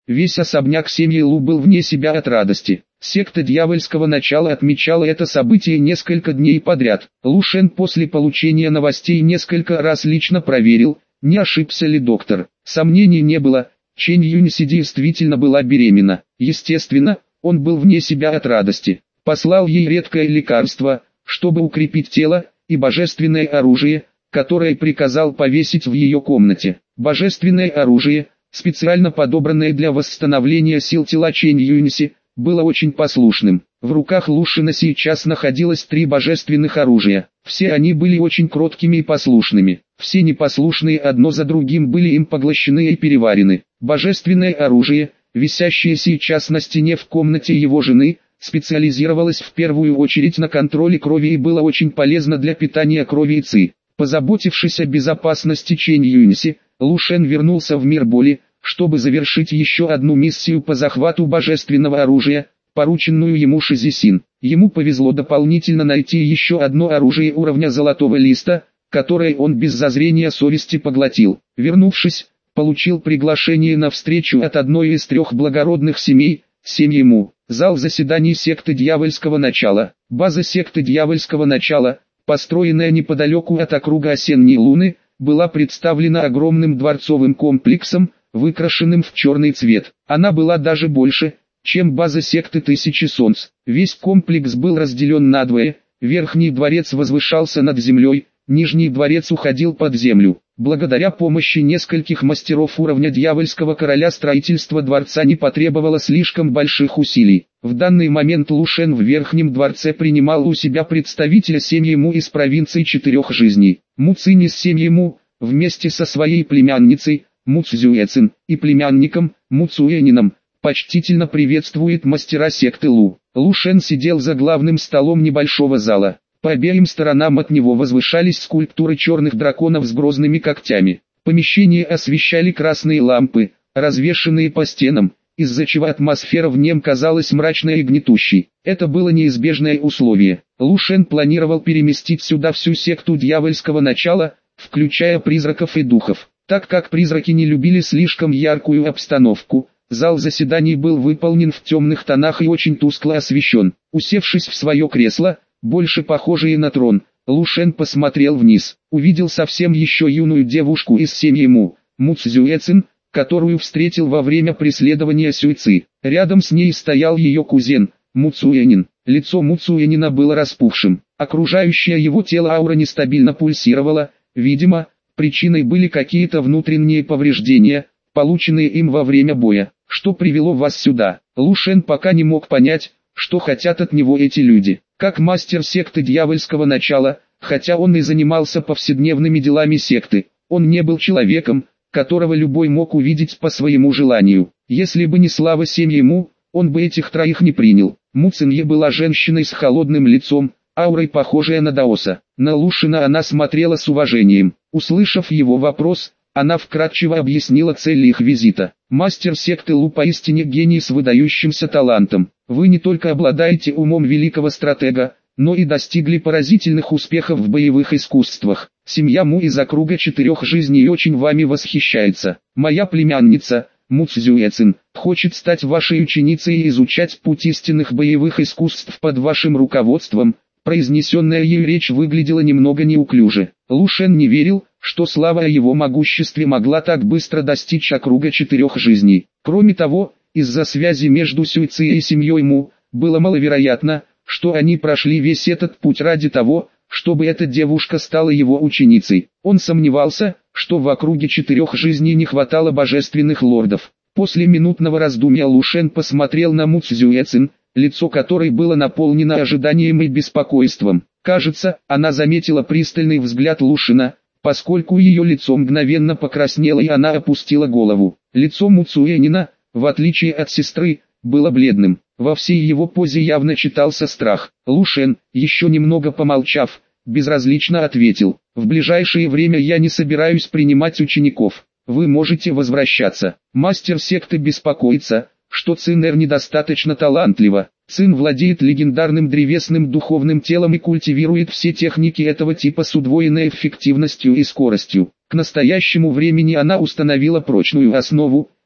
Весь особняк семьи Лу был вне себя от радости. Секта дьявольского начала отмечала это событие несколько дней подряд. Лу Шен после получения новостей несколько раз лично проверил, не ошибся ли доктор. Сомнений не было, Чэнь Юньси действительно была беременна. Естественно, он был вне себя от радости. Послал ей редкое лекарство, чтобы укрепить тело, и божественное оружие, которое приказал повесить в ее комнате. Божественное оружие, специально подобранное для восстановления сил тела Чэнь Юньси, было очень послушным. В руках Лу Шена сейчас находилось 3 божественных оружия. Все они были очень кроткими и послушными. Все непослушные одно за другим были им поглощены и переварены. Божественное оружие, висящее сейчас на стене в комнате его жены, специализировалось в первую очередь на контроле крови и было очень полезно для питания крови и ци. Позаботившись о безопасности Чэнь Юньси, Лу Шен вернулся в мир боли, чтобы завершить еще одну миссию по захвату божественного оружия, порученную ему Ши Зисин. Ему повезло дополнительно найти еще одно оружие уровня золотого листа, которое он без зазрения совести поглотил. Вернувшись, получил приглашение на встречу от одной из 3 благородных семей, семьи Му. Зал заседаний секты дьявольского начала. База секты дьявольского начала, построенная неподалеку от округа Осенней Луны, была представлена огромным дворцовым комплексом, выкрашенным в черный цвет. Она была даже больше, чем база секты Тысячи Солнц. Весь комплекс был разделен надвое, верхний дворец возвышался над землей, нижний дворец уходил под землю. Благодаря помощи нескольких мастеров уровня дьявольского короля строительство дворца не потребовало слишком больших усилий. В данный момент Лу Шен в верхнем дворце принимал у себя представителя семьи Му из провинции 4 жизней. Му Цинь из семьи Му, вместе со своей племянницей, Му Цзюэцин, и племянником, Му Цуэнином, почтительно приветствует мастера секты Лу. Лу Шен сидел за главным столом небольшого зала. По обеим сторонам от него возвышались скульптуры черных драконов с грозными когтями. Помещение освещали красные лампы, развешанные по стенам, из-за чего атмосфера в нем казалась мрачной и гнетущей. Это было неизбежное условие. Лу Шен планировал переместить сюда всю секту дьявольского начала, включая призраков и духов. Так как призраки не любили слишком яркую обстановку, зал заседаний был выполнен в темных тонах и очень тускло освещен. Усевшись в свое кресло, больше похожее на трон, Лу Шен посмотрел вниз, увидел совсем еще юную девушку из семьи Му, Му Цзюэцин, которую встретил во время преследования Сюйци. Рядом с ней стоял ее кузен, Му Цуэнин. Лицо Му Цуэнина было распухшим, окружающее его тело аура нестабильно пульсировала, видимо, причиной были какие-то внутренние повреждения, полученные им во время боя. Что привело вас сюда? Лу Шен пока не мог понять, что хотят от него эти люди. Как мастер секты дьявольского начала, хотя он и занимался повседневными делами секты, он не был человеком, которого любой мог увидеть по своему желанию. Если бы не слава семьи Му, он бы этих 3 не принял. Му Цинье была женщиной с холодным лицом, аурой похожая на Даоса. На Лу Шена она смотрела с уважением. Услышав его вопрос, она вкратчиво объяснила цель их визита. Мастер секты Лу поистине гений с выдающимся талантом. Вы не только обладаете умом великого стратега, но и достигли поразительных успехов в боевых искусствах. Семья Му из округа 4 жизней очень вами восхищается. Моя племянница, Му Цзюэцин, хочет стать вашей ученицей и изучать путь истинных боевых искусств под вашим руководством. Произнесенная ею речь выглядела немного неуклюже. Лу Шен не верил, что слава о его могуществе могла так быстро достичь округа 4 жизней. Кроме того, из-за связи между Сюйци и семьей Му, было маловероятно, что они прошли весь этот путь ради того, чтобы эта девушка стала его ученицей. Он сомневался, что в округе 4 жизней не хватало божественных лордов. После минутного раздумья Лу Шен посмотрел на Му Цзюэцин, лицо которой было наполнено ожиданием и беспокойством. Кажется, она заметила пристальный взгляд Лу Шена, поскольку ее лицо мгновенно покраснело и она опустила голову. Лицо Му Цуэнина, в отличие от сестры, было бледным. Во всей его позе явно читался страх. Лу Шен, еще немного помолчав, безразлично ответил: «В ближайшее время я не собираюсь принимать учеников. Вы можете возвращаться». Мастер секты беспокоится, что Цинэр недостаточно талантлива. Цин владеет легендарным древесным духовным телом и культивирует все техники этого типа с удвоенной эффективностью и скоростью. К настоящему времени она установила прочную основу,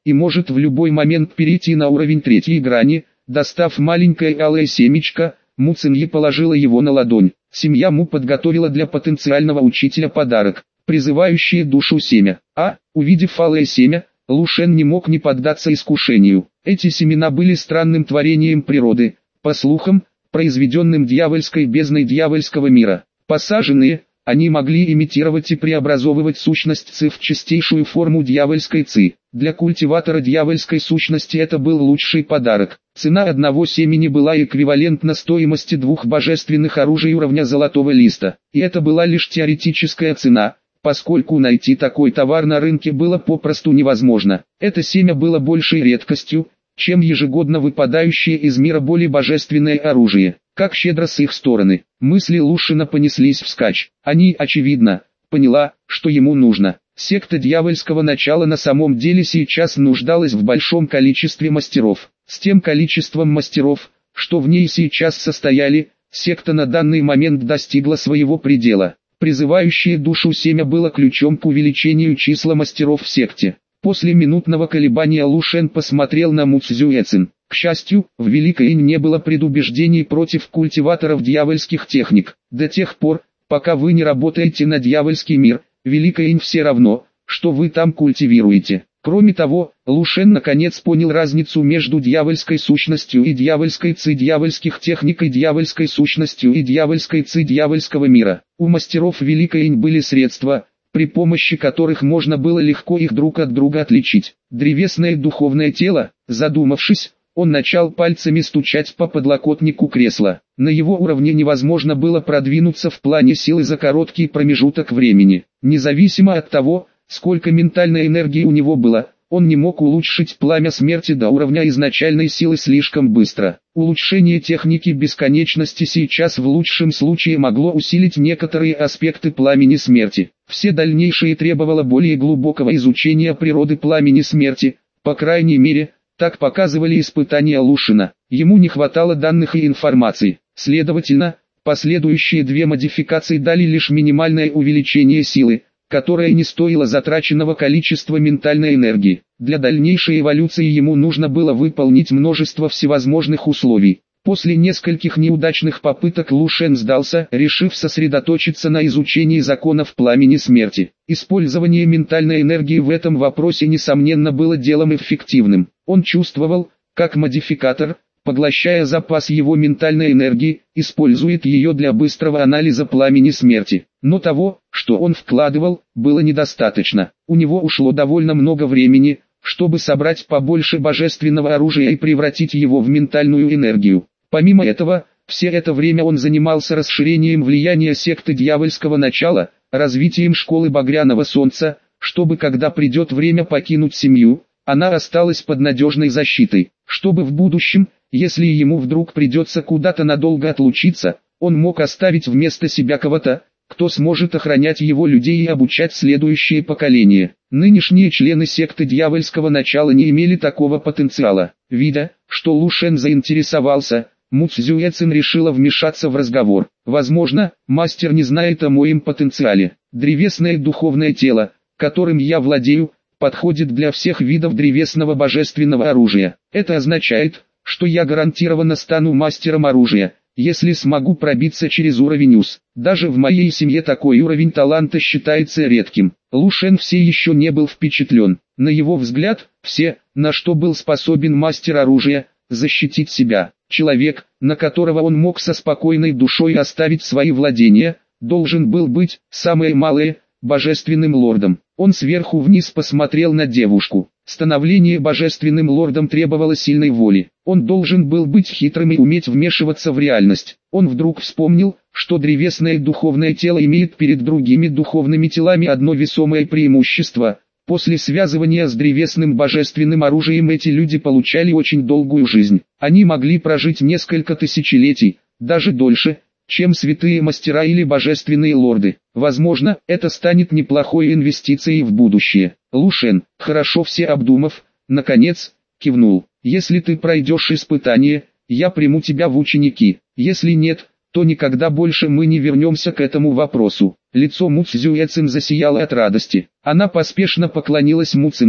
и может в любой момент перейти на уровень третьей грани. Достав маленькое алое семечко, Му Цинье положила его на ладонь. Семья Му подготовила для потенциального учителя подарок, призывающее душу семя. Увидев алое семя, Лу Шен не мог не поддаться искушению. Эти семена были странным творением природы, по слухам, произведенным дьявольской бездной дьявольского мира. Посаженные, они могли имитировать и преобразовывать сущность Ци в чистейшую форму дьявольской Ци. Для культиватора дьявольской сущности это был лучший подарок. Цена одного семени была эквивалентна стоимости 2 божественных оружий уровня золотого листа. И это была лишь теоретическая цена, поскольку найти такой товар на рынке было попросту невозможно. Это семя было большей редкостью, чем ежегодно выпадающее из мира более божественное оружие. Как щедро с их стороны. Мысли Лушина понеслись вскачь. Они, очевидно, поняла, что ему нужно. Секта дьявольского начала на самом деле сейчас нуждалась в большом количестве мастеров. С тем количеством мастеров, что в ней сейчас состояли, секта на данный момент достигла своего предела. Призывающее душу семя было ключом к увеличению числа мастеров в секте. После минутного колебания Лу Шен посмотрел на Му Цзюэцин. К счастью, в Великой Инь не было предубеждений против культиваторов дьявольских техник. До тех пор, пока вы не работаете на дьявольский мир, Великая Инь все равно, что вы там культивируете. Кроме того, Лу Шен наконец понял разницу между дьявольской сущностью и дьявольской ци дьявольских техник и дьявольской сущностью и дьявольской ци дьявольского мира. У мастеров Великой Инь были средства, при помощи которых можно было легко их друг от друга отличить. Древесное духовное тело, задумавшись, он начал пальцами стучать по подлокотнику кресла. На его уровне невозможно было продвинуться в плане силы за короткий промежуток времени. Независимо от того, сколько ментальной энергии у него было, он не мог улучшить пламя смерти до уровня изначальной силы слишком быстро. Улучшение техники бесконечности сейчас в лучшем случае могло усилить некоторые аспекты пламени смерти. Все дальнейшие требовало более глубокого изучения природы пламени смерти, по крайней мере, так показывали испытания Лушина. Ему не хватало данных и информации. Следовательно, последующие 2 модификации дали лишь минимальное увеличение силы, которое не стоило затраченного количества ментальной энергии. Для дальнейшей эволюции ему нужно было выполнить множество всевозможных условий. После нескольких неудачных попыток Лу Шен сдался, решив сосредоточиться на изучении законов пламени смерти. Использование ментальной энергии в этом вопросе несомненно было делом эффективным. Он чувствовал, как модификатор, поглощая запас его ментальной энергии, использует ее для быстрого анализа пламени смерти. Но того, что он вкладывал, было недостаточно. У него ушло довольно много времени, чтобы собрать побольше божественного оружия и превратить его в ментальную энергию. Помимо этого, все это время он занимался расширением влияния секты дьявольского начала, развитием школы Багряного Солнца, чтобы когда придет время покинуть семью, она осталась под надежной защитой, чтобы в будущем, если ему вдруг придется куда-то надолго отлучиться, он мог оставить вместо себя кого-то, кто сможет охранять его людей и обучать следующее поколение. Нынешние члены секты дьявольского начала не имели такого потенциала. Видя, что Лу Шен заинтересовался, Му Цзюэцин решила вмешаться в разговор. Возможно, мастер не знает о моем потенциале. Древесное духовное тело, которым я владею, подходит для всех видов древесного божественного оружия. Это означает, что я гарантированно стану мастером оружия, если смогу пробиться через уровень УС. Даже в моей семье такой уровень таланта считается редким. Лу Шен все еще не был впечатлен. На его взгляд, все, на что был способен мастер оружия, защитить себя. Человек, на которого он мог со спокойной душой оставить свои владения, должен был быть, самое малое, божественным лордом. Он сверху вниз посмотрел на девушку. Становление божественным лордом требовало сильной воли. Он должен был быть хитрым и уметь вмешиваться в реальность. Он вдруг вспомнил, что древесное духовное тело имеет перед другими духовными телами одно весомое преимущество. После связывания с древесным божественным оружием эти люди получали очень долгую жизнь. Они могли прожить несколько тысячелетий, даже дольше, чем святые мастера или божественные лорды. Возможно, это станет неплохой инвестицией в будущее. Лу Шен, хорошо все обдумав, наконец, кивнул. Если ты пройдешь испытание, я приму тебя в ученики. Если нет, то никогда больше мы не вернемся к этому вопросу. Лицо Му Цзюэцин засияло от радости. Она поспешно поклонилась Му Цинье,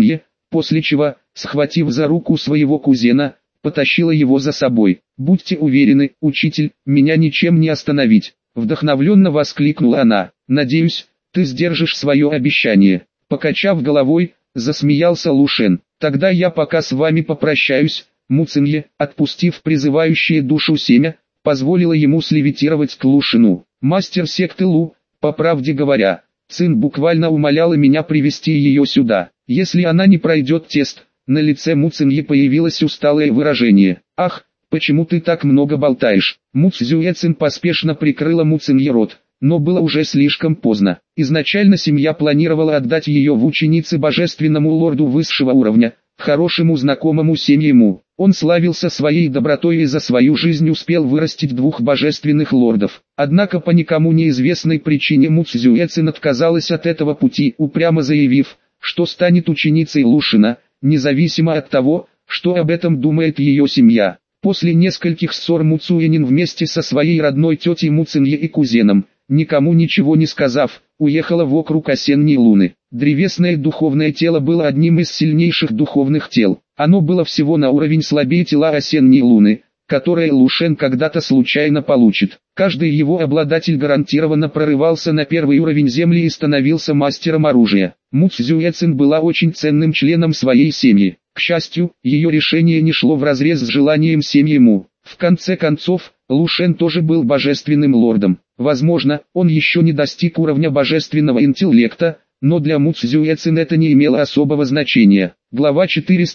после чего, схватив за руку своего кузена, потащила его за собой. «Будьте уверены, учитель, меня ничем не остановить», — вдохновленно воскликнула она. «Надеюсь, ты сдержишь свое обещание». Покачав головой, засмеялся Лу Шен. «Тогда я пока с вами попрощаюсь». Му Цинье, отпустив призывающее душу семя, позволила ему слевитировать к Лу Шену. Мастер секты Лу, по правде говоря, Цин буквально умоляла меня привести ее сюда. Если она не пройдет тест, на лице Му Цинье появилось усталое выражение. «Ах, почему ты так много болтаешь?» Му Цзюэцин поспешно прикрыла Му Цинье рот, но было уже слишком поздно. Изначально семья планировала отдать ее в ученицы божественному лорду высшего уровня, хорошему знакомому семье Му. Он славился своей добротой и за свою жизнь успел вырастить 2 божественных лордов. Однако по никому неизвестной причине Му Цзюэцин отказалась от этого пути, упрямо заявив, что станет ученицей Лу Шена, независимо от того, что об этом думает ее семья. После нескольких ссор Му Цюэнин вместе со своей родной тетей Му Цинье и кузеном, никому ничего не сказав, уехала в округ осенней луны. Древесное духовное тело было одним из сильнейших духовных тел. Оно было всего на уровень слабее тела осенней луны, которое Лу Шен когда-то случайно получит. Каждый его обладатель гарантированно прорывался на первый уровень земли и становился мастером оружия. Му Цзюэцин была очень ценным членом своей семьи. К счастью, ее решение не шло вразрез с желанием семьи Му. В конце концов, Лу Шен тоже был божественным лордом. Возможно, он еще не достиг уровня божественного интеллекта, но для Му Цзюэцин это не имело особого значения. Глава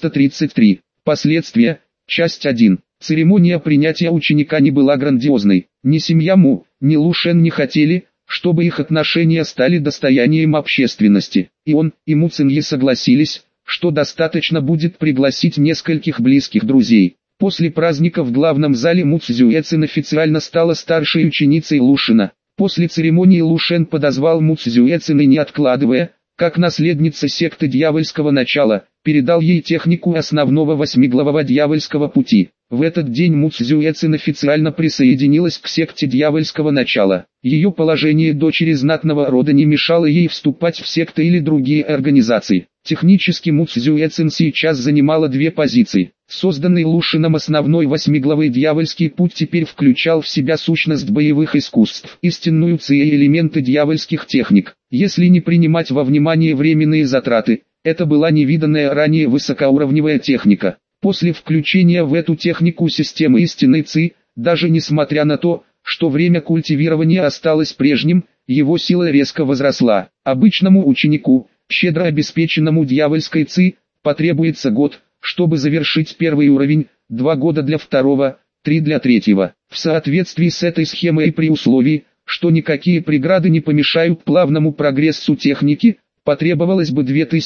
433. Последствия. Часть 1. Церемония принятия ученика не была грандиозной. Ни семья Му, ни Лу Шен не хотели, чтобы их отношения стали достоянием общественности. И он, и Му Цинье согласились, что достаточно будет пригласить нескольких близких друзей. После праздника в главном зале Му Цзюэцин официально стала старшей ученицей Лу Шена. После церемонии Лу Шен подозвал Му Цзюэцин и, не откладывая, как наследница секты дьявольского начала, передал ей технику основного 8-главого дьявольского пути. В этот день Му Цзюэцин официально присоединилась к секте дьявольского начала. Ее положение дочери знатного рода не мешало ей вступать в секты или другие организации. Технически Му Цзюэцин сейчас занимала 2 позиции. Созданный Лу Шеном основной 8-главый дьявольский путь теперь включал в себя сущность боевых искусств, истинную ци и элементы дьявольских техник. Если не принимать во внимание временные затраты, это была невиданная ранее высокоуровневая техника. После включения в эту технику системы истинной ци, даже несмотря на то, что время культивирования осталось прежним, его сила резко возросла. Обычному ученику, щедро обеспеченному дьявольской ци, потребуется год, чтобы завершить первый уровень, 2 года для второго, 3 для третьего. В соответствии с этой схемой и при условии, что никакие преграды не помешают плавному прогрессу техники, потребовалось бы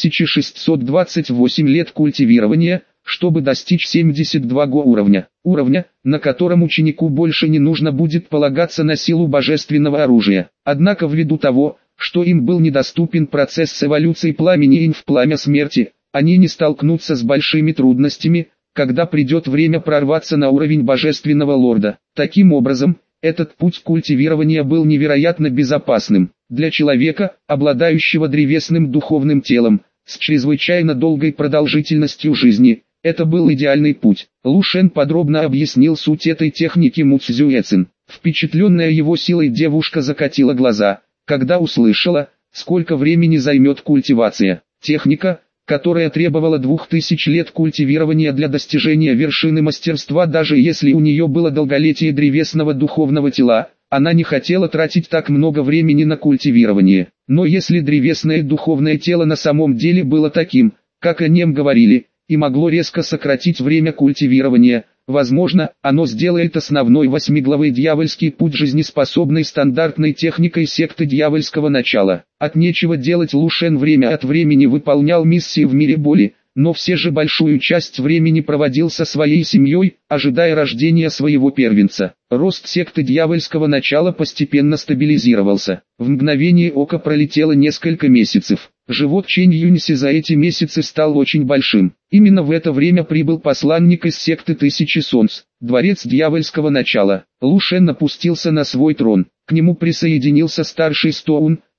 2628 лет культивирования, чтобы достичь 72 уровня. Уровня, на котором ученику больше не нужно будет полагаться на силу божественного оружия. Однако ввиду того, что им был недоступен процесс эволюции пламени Инь в пламя смерти, они не столкнутся с большими трудностями, когда придет время прорваться на уровень божественного лорда. Таким образом, этот путь культивирования был невероятно безопасным. Для человека, обладающего древесным духовным телом, с чрезвычайно долгой продолжительностью жизни, это был идеальный путь. Лу Шен подробно объяснил суть этой техники Му Цзюэцин. Впечатленная его силой девушка закатила глаза, когда услышала, сколько времени займет культивация. Техника, которая требовала 2000 лет культивирования для достижения вершины мастерства, даже если у нее было долголетие древесного духовного тела, она не хотела тратить так много времени на культивирование. Но если древесное духовное тело на самом деле было таким, как о нем говорили, и могло резко сократить время культивирования, возможно, оно сделает основной 8-главый дьявольский путь жизнеспособной стандартной техникой секты дьявольского начала. От нечего делать Лу Шен время от времени выполнял миссии в мире боли, но все же большую часть времени проводил со своей семьей, ожидая рождения своего первенца. Рост секты дьявольского начала постепенно стабилизировался. В мгновение ока пролетело несколько месяцев. Живот Чэнь Юньси за эти месяцы стал очень большим. Именно в это время прибыл посланник из секты Тысячи Солнц, дворец дьявольского начала. Лу Шен опустился на свой трон. К нему присоединился старший Стоун,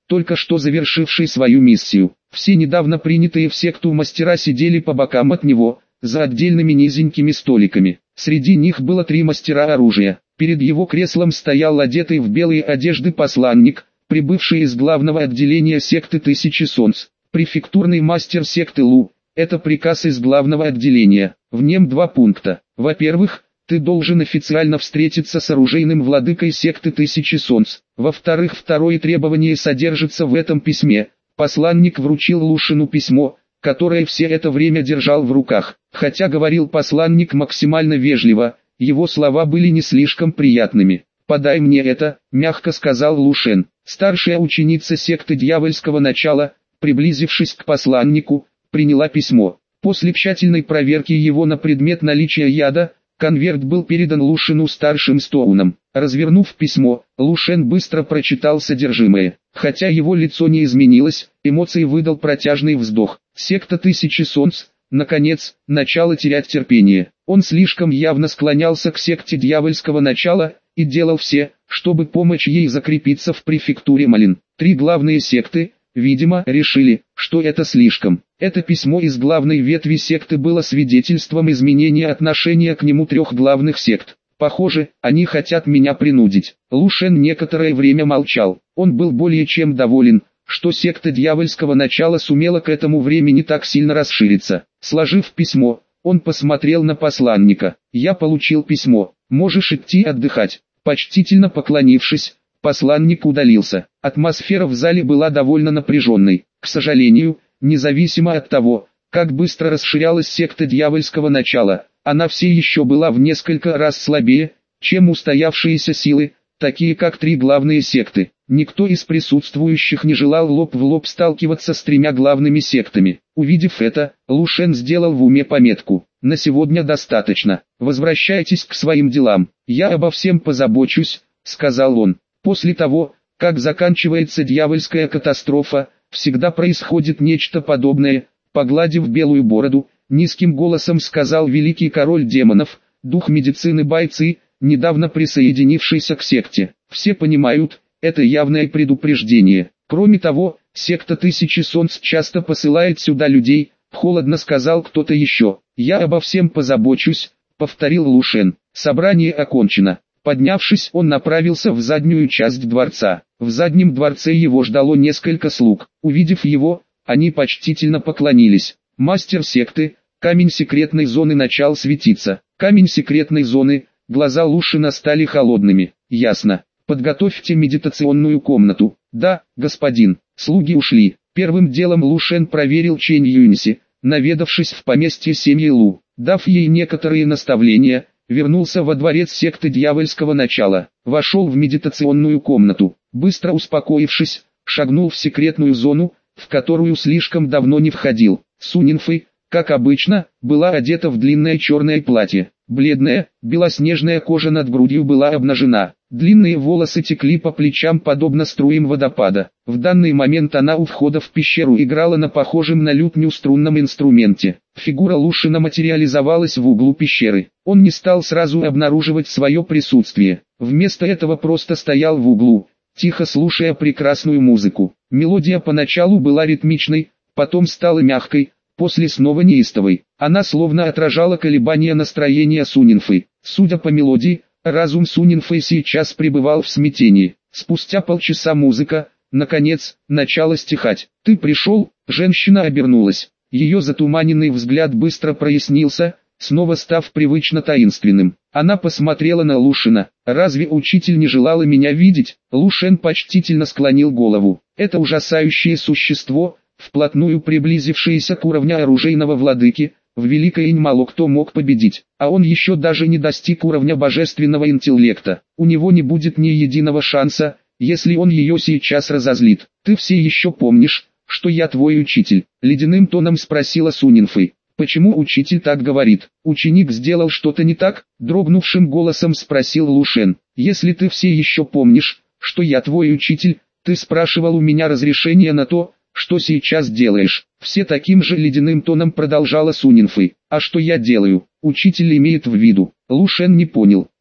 только что завершивший свою миссию. Все недавно принятые в секту мастера сидели по бокам от него, за отдельными низенькими столиками. Среди них было 3 мастера оружия. Перед его креслом стоял одетый в белые одежды посланник, прибывший из главного отделения секты Тысячи Солнц. Префектурный мастер секты Лу. Это приказ из главного отделения. В нем 2 пункта. Во-первых, ты должен официально встретиться с оружейным владыкой секты Тысячи Солнц. Во-вторых, второе требование содержится в этом письме. Посланник вручил Лушину письмо, которое все это время держал в руках. Хотя говорил посланник максимально вежливо, его слова были не слишком приятными. «Подай мне это», — мягко сказал Лушен. Старшая ученица секты дьявольского начала, приблизившись к посланнику, приняла письмо. После тщательной проверки его на предмет наличия яда, конверт был передан Лушину старшим Стоуном. Развернув письмо, Лушен быстро прочитал содержимое. Хотя его лицо не изменилось, эмоции выдал протяжный вздох. Секта Тысячи Солнц, наконец, начало терять терпение. Он слишком явно склонялся к секте дьявольского начала, и делал все, чтобы помочь ей закрепиться в префектуре Малин. 3 главные секты, видимо, решили, что это слишком. Это письмо из главной ветви секты было свидетельством изменения отношения к нему 3 главных сект. Похоже, они хотят меня принудить. Лушен некоторое время молчал. Он был более чем доволен, что секта дьявольского начала сумела к этому времени так сильно расшириться. Сложив письмо, он посмотрел на посланника. «Я получил письмо. Можешь идти отдыхать». Почтительно поклонившись, посланник удалился. Атмосфера в зале была довольно напряженной. К сожалению, независимо от того, как быстро расширялась секта дьявольского начала, она все еще была в несколько раз слабее, чем устоявшиеся силы, такие как 3 главные секты. Никто из присутствующих не желал лоб в лоб сталкиваться с 3 главными сектами. Увидев это, Лушен сделал в уме пометку: «На сегодня достаточно. Возвращайтесь к своим делам. Я обо всем позабочусь», — сказал он. После того, как заканчивается дьявольская катастрофа, всегда происходит нечто подобное. Погладив белую бороду, низким голосом сказал великий король демонов, дух медицины Байци, недавно присоединившийся к секте. «Все понимают, это явное предупреждение. Кроме того, секта Тысячи Солнц часто посылает сюда людей», — холодно сказал кто-то еще. «Я обо всем позабочусь», — повторил Лушен. Собрание окончено. Поднявшись, он направился в заднюю часть дворца. В заднем дворце его ждало несколько слуг. Увидев его, они почтительно поклонились. Мастер секты, камень секретной зоны начал светиться. Камень секретной зоны, глаза Лушина стали холодными. «Ясно. Подготовьте медитационную комнату». «Да, господин». Слуги ушли. Первым делом Лушен проверил Чэнь Юньси, наведавшись в поместье семьи Лу. Дав ей некоторые наставления, вернулся во дворец секты дьявольского начала. Вошел в медитационную комнату. Быстро успокоившись, шагнул в секретную зону, в которую слишком давно не входил. Сунинфэй, как обычно, была одета в длинное черное платье. Бледная, белоснежная кожа над грудью была обнажена. Длинные волосы текли по плечам подобно струям водопада. В данный момент она у входа в пещеру играла на похожем на лютню струнном инструменте. Фигура Лушина материализовалась в углу пещеры. Он не стал сразу обнаруживать свое присутствие. Вместо этого просто стоял в углу, тихо слушая прекрасную музыку. Мелодия поначалу была ритмичной, потом стала мягкой, после снова неистовой. Она словно отражала колебания настроения Сунинфэй. Судя по мелодии, разум Сунинфэй сейчас пребывал в смятении. Спустя полчаса музыка, наконец, начала стихать. «Ты пришел?» Женщина обернулась. Ее затуманенный взгляд быстро прояснился, снова став привычно таинственным. Она посмотрела на Лушина. «Разве учитель не желала меня видеть?» Лушен почтительно склонил голову. «Это ужасающее существо, вплотную приблизившееся к уровню оружейного владыки, в Великой Инь мало кто мог победить, а он еще даже не достиг уровня божественного интеллекта. У него не будет ни единого шанса, если он ее сейчас разозлит. Ты все еще помнишь, что я твой учитель?» Ледяным тоном спросила Сунинфэй. «Почему учитель так говорит? Ученик сделал что-то не так?» Дрогнувшим голосом спросил Лушен. «Если ты все еще помнишь, что я твой учитель, ты спрашивал у меня разрешения на то, что сейчас делаешь?» Все таким же ледяным тоном продолжала Сунинфэй. «А что я делаю?» Учитель имеет в виду. Лушен не понял.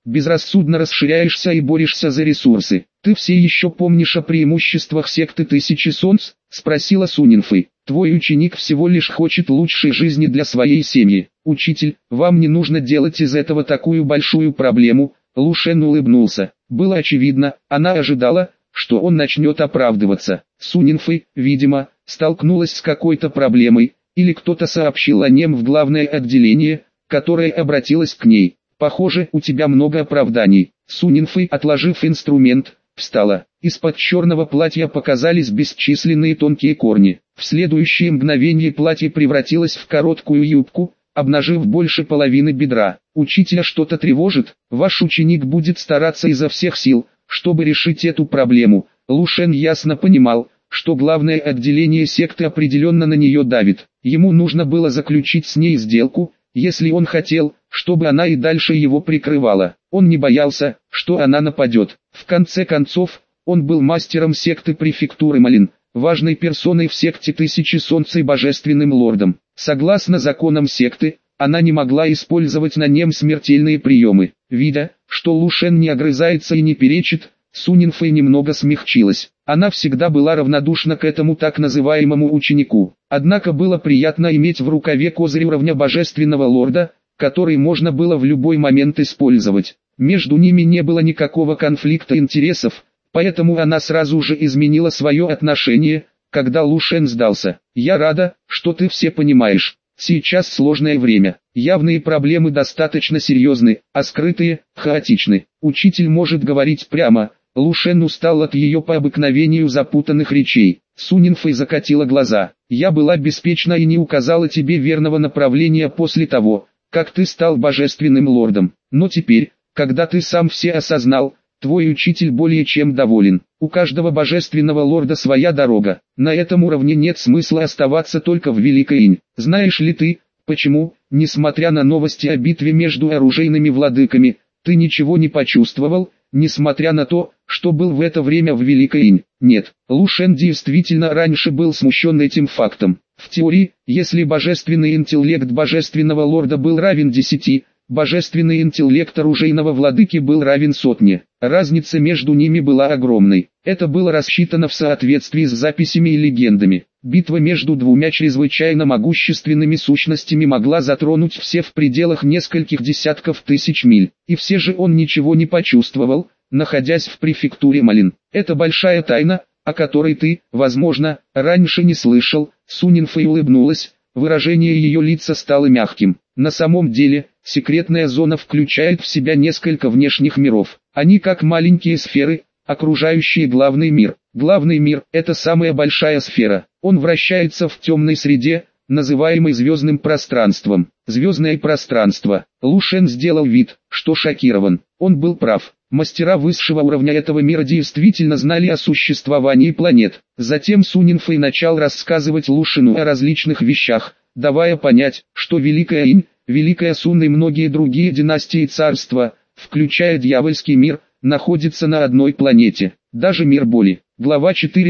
безрассудно расширяешься и борешься за ресурсы. Ты все еще помнишь о преимуществах секты Тысячи Солнц? Спросила Сунинфэй. Твой ученик всего лишь хочет лучшей жизни для своей семьи. Учитель, вам не нужно делать из этого такую большую проблему. Лушен улыбнулся. Было очевидно, она ожидала, что он начнет оправдываться. Сунинфэй, видимо, столкнулась с какой-то проблемой, или кто-то сообщил о нем в главное отделение, которое обратилось к ней. Похоже, у тебя много оправданий. Сунинфэй, отложив инструмент, встала. Из-под черного платья показались бесчисленные тонкие корни. В следующее мгновение платье превратилось в короткую юбку, обнажив больше половины бедра. Учителя что-то тревожит, ваш ученик будет стараться изо всех сил, чтобы решить эту проблему. Лушен ясно понимал, что главное отделение секты определенно на нее давит. Ему нужно было заключить с ней сделку, если он хотел, чтобы она и дальше его прикрывала. Он не боялся, что она нападет. В конце концов, он был мастером секты префектуры Малин, важной персоной в секте Тысячи Солнц и божественным лордом. Согласно законам секты, она не могла использовать на нем смертельные приемы. Видя, что Лушен не огрызается и не перечит, Сунинфэй немного смягчилась. Она всегда была равнодушна к этому так называемому ученику. Однако было приятно иметь в рукаве козырь уровня божественного лорда, который можно было в любой момент использовать. Между ними не было никакого конфликта интересов, поэтому она сразу же изменила свое отношение, когда Лушен сдался. «Я рада, что ты все понимаешь. Сейчас сложное время. Явные проблемы достаточно серьезны, а скрытые – хаотичны. Учитель может говорить прямо». Лушен устал от ее по обыкновению запутанных речей. Сунинфэй закатила глаза. «Я была беспечна и не указала тебе верного направления после того, как ты стал божественным лордом. Но теперь, когда ты сам все осознал, твой учитель более чем доволен. У каждого божественного лорда своя дорога. На этом уровне нет смысла оставаться только в Великой Инь. Знаешь ли ты, почему, несмотря на новости о битве между оружейными владыками, ты ничего не почувствовал, несмотря на то, что был в это время в Великой Инь? Нет, Лушен действительно раньше был смущен этим фактом. В теории, если божественный интеллект божественного лорда был равен 10, божественный интеллект оружейного владыки был равен 100. Разница между ними была огромной. Это было рассчитано в соответствии с записями и легендами. Битва между двумя чрезвычайно могущественными сущностями могла затронуть все в пределах нескольких десятков тысяч миль. И все же он ничего не почувствовал, находясь в префектуре Малин. Это большая тайна, о которой ты, возможно, раньше не слышал. Сунинфэй улыбнулась, выражение ее лица стало мягким. На самом деле, секретная зона включает в себя несколько внешних миров. Они как маленькие сферы, окружающие главный мир. Главный мир – это самая большая сфера. Он вращается в темной среде, называемой звездным пространством. Звездное пространство. Лушен сделал вид, что шокирован. Он был прав. Мастера высшего уровня этого мира действительно знали о существовании планет. Затем Сунинфэй начал рассказывать Лушену о различных вещах, давая понять, что Великая Инь, Великая Сун и многие другие династии и царства, включая дьявольский мир, находятся на одной планете. Даже мир боли. Глава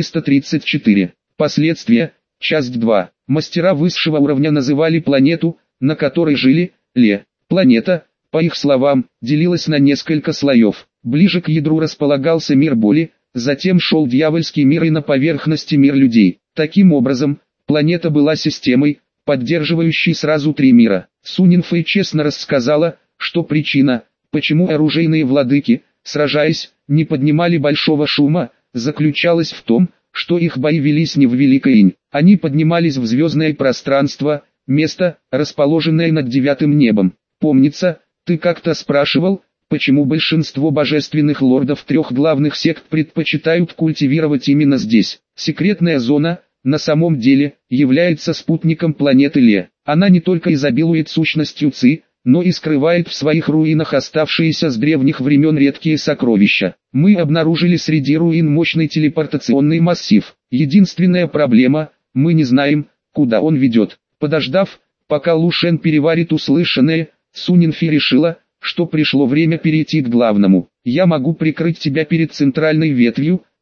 434. Последствия. Часть 2. Мастера высшего уровня называли планету, на которой жили, Ле. Планета, по их словам, делилась на несколько слоев. Ближе к ядру располагался мир боли, затем шел дьявольский мир и на поверхности мир людей. Таким образом, планета была системой, поддерживающей сразу три мира. Сунинфэй честно рассказала, что причина, почему оружейные владыки, сражаясь, не поднимали большого шума, заключалась в том, что их бои велись не в Великой Инь. Они поднимались в звездное пространство, место, расположенное над девятым небом. Помнится, ты как-то спрашивал, почему большинство божественных лордов трех главных сект предпочитают культивировать именно здесь. Секретная зона, на самом деле, является спутником планеты Ле. Она не только изобилует сущностью Ци, но и скрывает в своих руинах оставшиеся с древних времен редкие сокровища. Мы обнаружили среди руин мощный телепортационный массив. Единственная проблема – мы не знаем, куда он ведет. Подождав, пока Лушен переварит услышанное, Сунинфэй решила, что пришло время перейти к главному. «Я могу прикрыть тебя перед центральной ветвью»,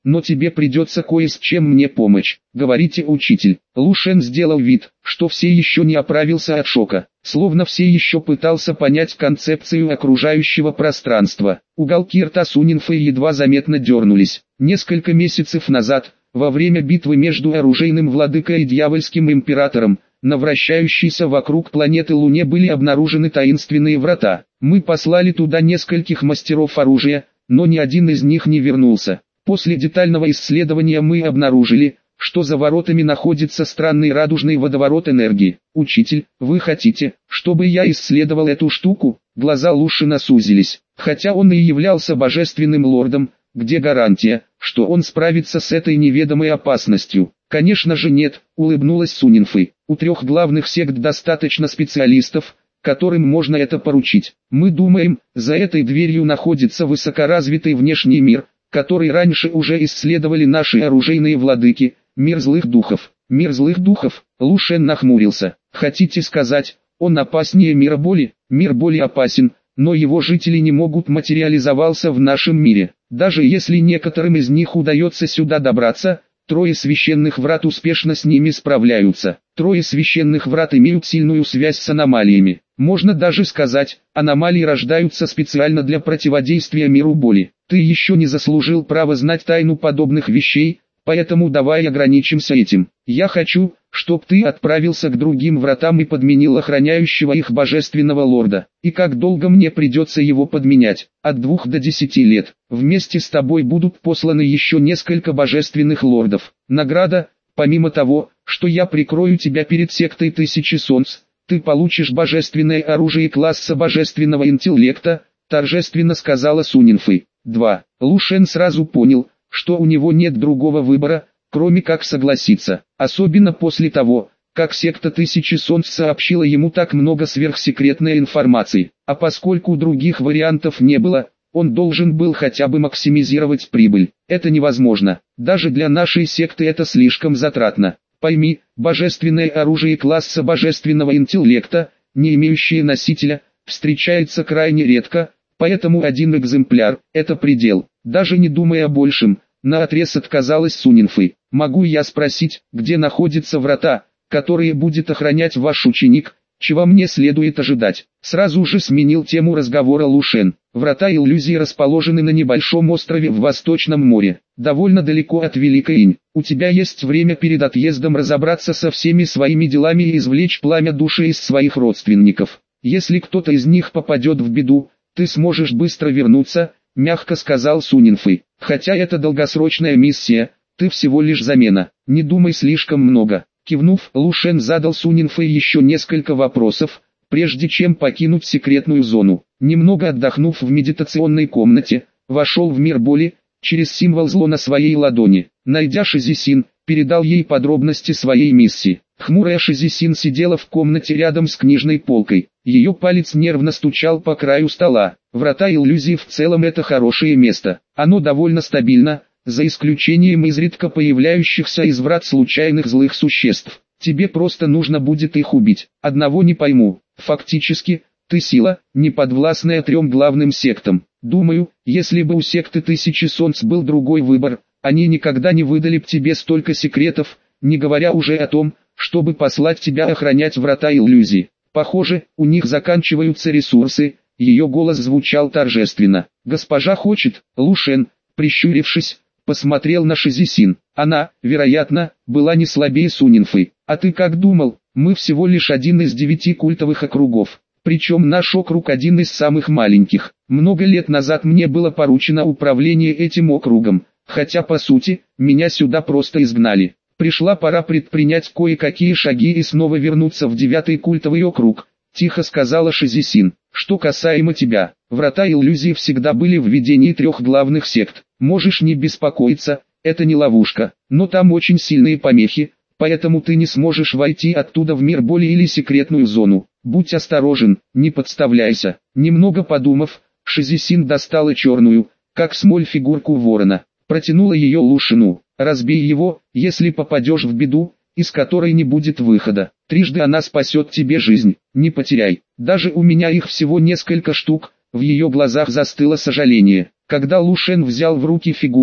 но тебе придется кое с чем мне помочь. Говорите, учитель. Лушен сделал вид, что все еще не оправился от шока, словно все еще пытался понять концепцию окружающего пространства. Уголки рта Сунинфы едва заметно дернулись. Несколько месяцев назад, во время битвы между оружейным владыкой и дьявольским императором, на вращающейся вокруг планеты Луне были обнаружены таинственные врата. Мы послали туда нескольких мастеров оружия, но ни один из них не вернулся. После детального исследования мы обнаружили, что за воротами находится странный радужный водоворот энергии. Учитель, вы хотите, чтобы я исследовал эту штуку? Глаза Лушина сузились. Хотя он и являлся божественным лордом, где гарантия, что он справится с этой неведомой опасностью? Конечно же нет, улыбнулась Сунинфы. У 3 главных сект достаточно специалистов, которым можно это поручить. Мы думаем, за этой дверью находится высокоразвитый внешний мир, который раньше уже исследовали наши оружейные владыки, мир злых духов. Мир злых духов? Лушен нахмурился. Хотите сказать, он опаснее мира боли? Мир боли опасен, но его жители не могут материализоваться в нашем мире. Даже если некоторым из них удается сюда добраться, 3 священных врат успешно с ними справляются. 3 священных врат имеют сильную связь с аномалиями. Можно даже сказать, аномалии рождаются специально для противодействия миру боли. Ты еще не заслужил право знать тайну подобных вещей, поэтому давай ограничимся этим. Я хочу, чтоб ты отправился к другим вратам и подменил охраняющего их божественного лорда. И как долго мне придется его подменять? От 2 до 10 лет. Вместе с тобой будут посланы еще несколько божественных лордов. Награда, помимо того, что я прикрою тебя перед сектой 1000 солнц, ты получишь божественное оружие класса божественного интеллекта, торжественно сказала Сунинфы. 2. Лушен сразу понял, что у него нет другого выбора, кроме как согласиться. Особенно после того, как секта 1000 солнц сообщила ему так много сверхсекретной информации. А поскольку других вариантов не было, он должен был хотя бы максимизировать прибыль. Это невозможно. Даже для нашей секты это слишком затратно. Пойми, божественное оружие класса божественного интеллекта, не имеющее носителя, встречается крайне редко, поэтому 1 экземпляр – это предел. Даже не думая о большем, наотрез отказалась Сунинфы. Могу я спросить, где находятся врата, которые будет охранять ваш ученик, чего мне следует ожидать? Сразу же сменил тему разговора Лушен. Врата иллюзии расположены на небольшом острове в Восточном море, довольно далеко от Великой Инь. У тебя есть время перед отъездом разобраться со всеми своими делами и извлечь пламя души из своих родственников. Если кто-то из них попадет в беду, ты сможешь быстро вернуться, мягко сказал Сунинфы. Хотя это долгосрочная миссия, ты всего лишь замена. Не думай слишком много. Кивнув, Лушен задал Сунинфы еще несколько вопросов, прежде чем покинуть секретную зону. Немного отдохнув в медитационной комнате, вошел в мир боли, через символ зло на своей ладони. Найдя Шизисин, передал ей подробности своей миссии. Хмурая Шизисин сидела в комнате рядом с книжной полкой. Ее палец нервно стучал по краю стола. Врата иллюзий в целом это хорошее место. Оно довольно стабильно, за исключением изредка появляющихся из врат случайных злых существ. Тебе просто нужно будет их убить. Одного не пойму. Фактически, ты сила, не подвластная 3 главным сектам. Думаю, если бы у секты 1000 солнц был другой выбор, они никогда не выдали б тебе столько секретов, не говоря уже о том, чтобы послать тебя охранять врата иллюзий. Похоже, у них заканчиваются ресурсы. Ее голос звучал торжественно. Госпожа хочет, Лушен, прищурившись, посмотрел на Шизисин. Она, вероятно, была не слабее Сунинфы. А ты как думал, мы всего лишь 1 из 9 культовых округов. Причем наш округ один из самых маленьких. Много лет назад мне было поручено управление этим округом, хотя по сути, меня сюда просто изгнали. Пришла пора предпринять кое-какие шаги и снова вернуться в 9-й культовый округ, тихо сказала Шизисин. Что касаемо тебя, врата иллюзий всегда были в ведении 3 главных сект. Можешь не беспокоиться, это не ловушка, но там очень сильные помехи, поэтому ты не сможешь войти оттуда в мир боли или секретную зону. Будь осторожен, не подставляйся. Немного подумав, Шизисин достала черную, как смоль фигурку ворона, протянула ее Лушину. Разбей его, если попадешь в беду, из которой не будет выхода. Трижды она спасет тебе жизнь, не потеряй. Даже у меня их всего несколько штук. В ее глазах застыло сожаление. Когда Лушен взял в руки фигурку,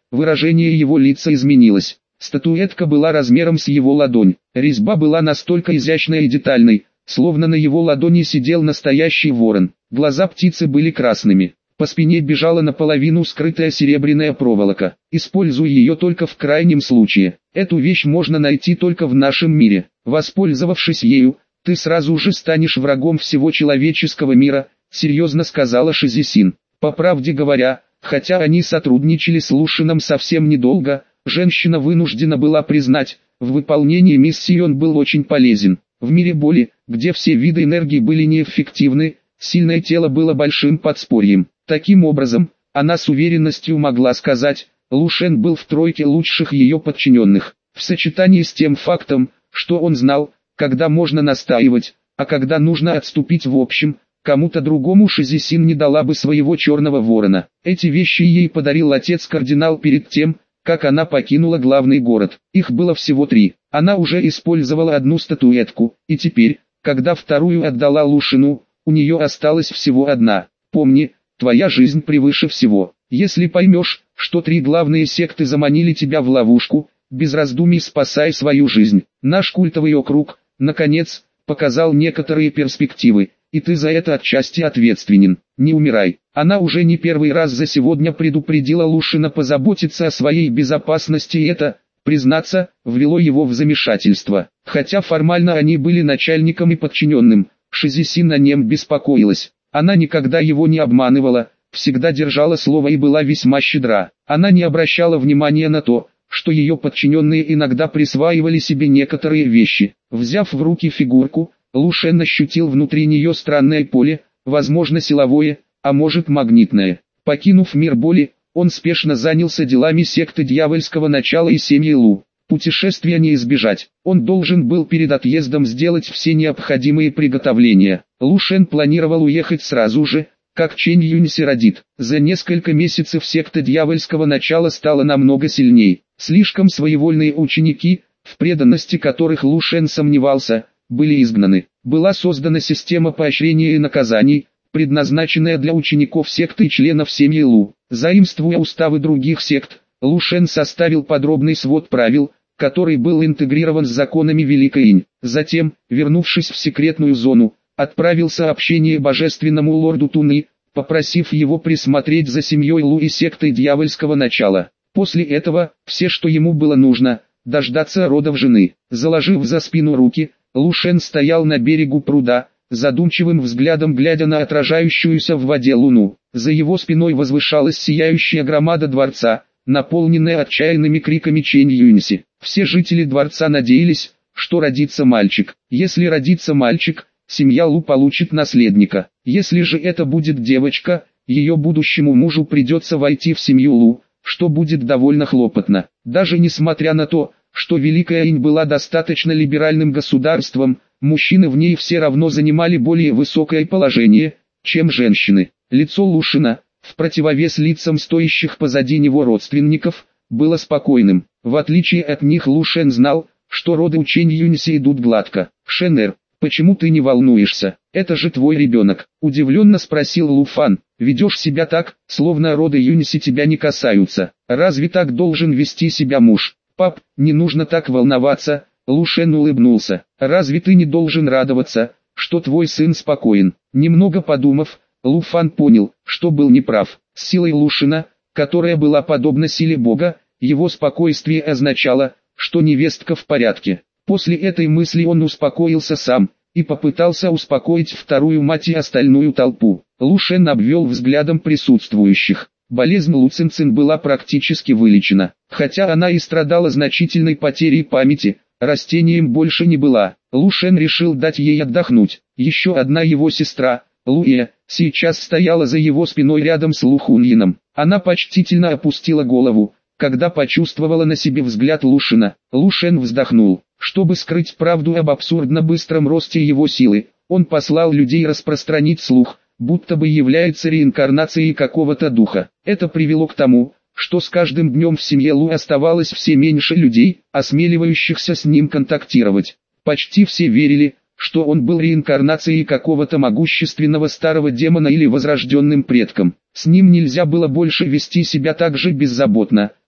выражение его лица изменилось. Статуэтка была размером с его ладонь. Резьба была настолько изящной и детальной, словно на его ладони сидел настоящий ворон. Глаза птицы были красными. По спине бежала наполовину скрытая серебряная проволока. Используй ее только в крайнем случае. Эту вещь можно найти только в нашем мире. Воспользовавшись ею, ты сразу же станешь врагом всего человеческого мира, серьезно сказала Шизисин. По правде говоря, хотя они сотрудничали с Лушином совсем недолго, женщина вынуждена была признать, в выполнении миссии он был очень полезен. В мире боли, где все виды энергии были неэффективны, сильное тело было большим подспорьем. Таким образом, она с уверенностью могла сказать, Лушен был в тройке лучших ее подчиненных. В сочетании с тем фактом, что он знал, когда можно настаивать, а когда нужно отступить в общем, кому-то другому Шизисин не дала бы своего черного ворона. Эти вещи ей подарил отец-кардинал перед тем, как она покинула главный город. Их было всего 3. Она уже использовала одну статуэтку, и теперь, когда вторую отдала Лушину, у нее осталась всего одна. Помни, твоя жизнь превыше всего. Если поймешь, что 3 главные секты заманили тебя в ловушку, без раздумий спасай свою жизнь. Наш культовый округ, наконец, показал некоторые перспективы, и ты за это отчасти ответственен. Не умирай. Она уже не первый раз за сегодня предупредила Лушина позаботиться о своей безопасности, и это, признаться, ввело его в замешательство. Хотя формально они были начальником и подчиненным, Шизисин о нем беспокоилась. Она никогда его не обманывала, всегда держала слово и была весьма щедра. Она не обращала внимания на то, что ее подчиненные иногда присваивали себе некоторые вещи. Взяв в руки фигурку, Лушен ощутил внутри нее странное поле, возможно силовое, а может магнитное. Покинув мир боли, он спешно занялся делами секты дьявольского начала и семьи Лу. Путешествия не избежать. Он должен был перед отъездом сделать все необходимые приготовления. Лушен планировал уехать сразу же, как Чэнь Юньси родит. За несколько месяцев секта дьявольского начала стала намного сильней. Слишком своевольные ученики, в преданности которых Лушен сомневался, были изгнаны. Была создана система поощрения и наказаний, предназначенная для учеников секты и членов семьи Лу. Заимствуя уставы других сект, Лушен составил подробный свод правил, который был интегрирован с законами Великой Инь. Затем, вернувшись в секретную зону, отправил сообщение божественному лорду Туны, попросив его присмотреть за семьей Лу и сектой дьявольского начала. После этого, все, что ему было нужно, дождаться родов жены. Заложив за спину руки, Лушен стоял на берегу пруда, задумчивым взглядом глядя на отражающуюся в воде луну. За его спиной возвышалась сияющая громада дворца, наполненная отчаянными криками Чэнь Юньси. Все жители дворца надеялись, что родится мальчик. Если родится мальчик, семья Лу получит наследника. Если же это будет девочка, ее будущему мужу придется войти в семью Лу, что будет довольно хлопотно. Даже несмотря на то, что Великая Инь была достаточно либеральным государством, мужчины в ней все равно занимали более высокое положение, чем женщины. Лицо Лушина, в противовес лицам стоящих позади него родственников, было спокойным. В отличие от них Лушен знал, что роды у Чэнь Юньси идут гладко. «Шенер, почему ты не волнуешься? Это же твой ребенок», — удивленно спросил Луфан. «Ведешь себя так, словно роды Юньси тебя не касаются. Разве так должен вести себя муж?» «Пап, не нужно так волноваться», — Лушен улыбнулся. «Разве ты не должен радоваться, что твой сын спокоен?» Немного подумав, Луфан понял, что был неправ. С силой Лушина, которая была подобна силе Бога, его спокойствие означало, что невестка в порядке. После этой мысли он успокоился сам, и попытался успокоить вторую мать и остальную толпу. Лушен обвел взглядом присутствующих. Болезнь Лу Цинцин была практически вылечена. Хотя она и страдала значительной потерей памяти, растением больше не была. Лушен решил дать ей отдохнуть. Еще одна его сестра, Луэ, сейчас стояла за его спиной рядом с Лу Хуньином. Она почтительно опустила голову, когда почувствовала на себе взгляд Лушина. Лушен вздохнул. Чтобы скрыть правду об абсурдно быстром росте его силы, он послал людей распространить слух, будто бы является реинкарнацией какого-то духа. Это привело к тому, что с каждым днем в семье Лу оставалось все меньше людей, осмеливающихся с ним контактировать. Почти все верили, что он был реинкарнацией какого-то могущественного старого демона или возрожденным предком. С ним нельзя было больше вести себя так же беззаботно,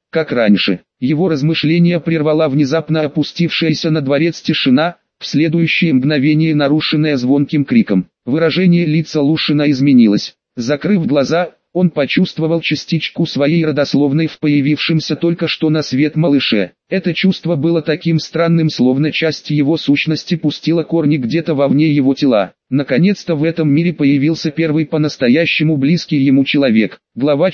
как раньше. Его размышления прервала внезапно опустившаяся на дворец тишина, в следующее мгновение нарушенное звонким криком. Выражение лица Лушина изменилось. Закрыв глаза, он почувствовал частичку своей родословной в появившемся только что на свет малыше. Это чувство было таким странным, словно часть его сущности пустила корни где-то вовне его тела. Наконец-то в этом мире появился первый по-настоящему близкий ему человек. Глава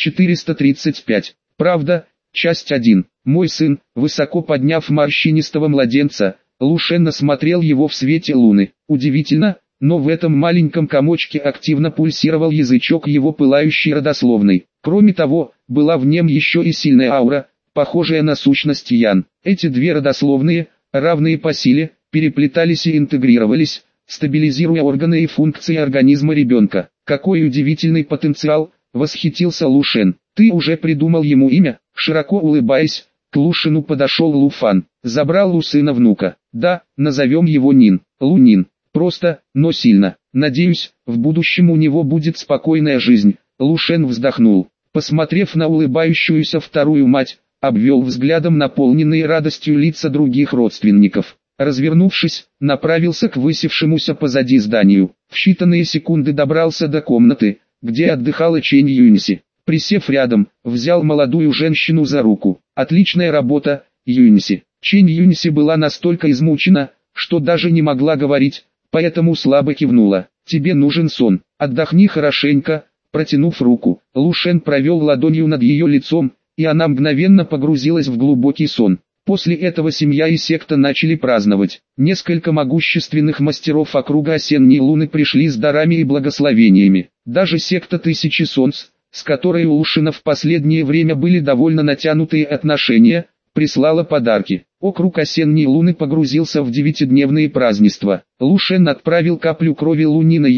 435. Правда, часть 1. Мой сын, высоко подняв морщинистого младенца, Лушен осмотрел его в свете луны. Удивительно, но в этом маленьком комочке активно пульсировал язычок его пылающей родословной. Кроме того, была в нем еще и сильная аура, похожая на сущность Ян. Эти две родословные, равные по силе, переплетались и интегрировались, стабилизируя органы и функции организма ребенка. Какой удивительный потенциал, восхитился Лушен. Ты уже придумал ему имя? Широко улыбаясь, к Лушину подошел Луфан. Забрал у сына внука. Да, назовем его Нин. Лунин. Просто, но сильно. Надеюсь, в будущем у него будет спокойная жизнь. Лушен вздохнул. Посмотрев на улыбающуюся вторую мать, обвел взглядом наполненные радостью лица других родственников. Развернувшись, направился к высевшемуся позади зданию. В считанные секунды добрался до комнаты, где отдыхала Чэнь Юньси. Присев рядом, взял молодую женщину за руку. Отличная работа, Юньси. Чэнь Юньси была настолько измучена, что даже не могла говорить, поэтому слабо кивнула. Тебе нужен сон, отдохни хорошенько. Протянув руку, Лушен провел ладонью над ее лицом, и она мгновенно погрузилась в глубокий сон. После этого семья и секта начали праздновать. Несколько могущественных мастеров округа осенней луны пришли с дарами и благословениями. Даже секта Тысячи Солнц, с которой у Лушина в последнее время были довольно натянутые отношения, прислала подарки. Округ осенней луны погрузился в 9-дневные празднества. Лушен отправил каплю крови Лунина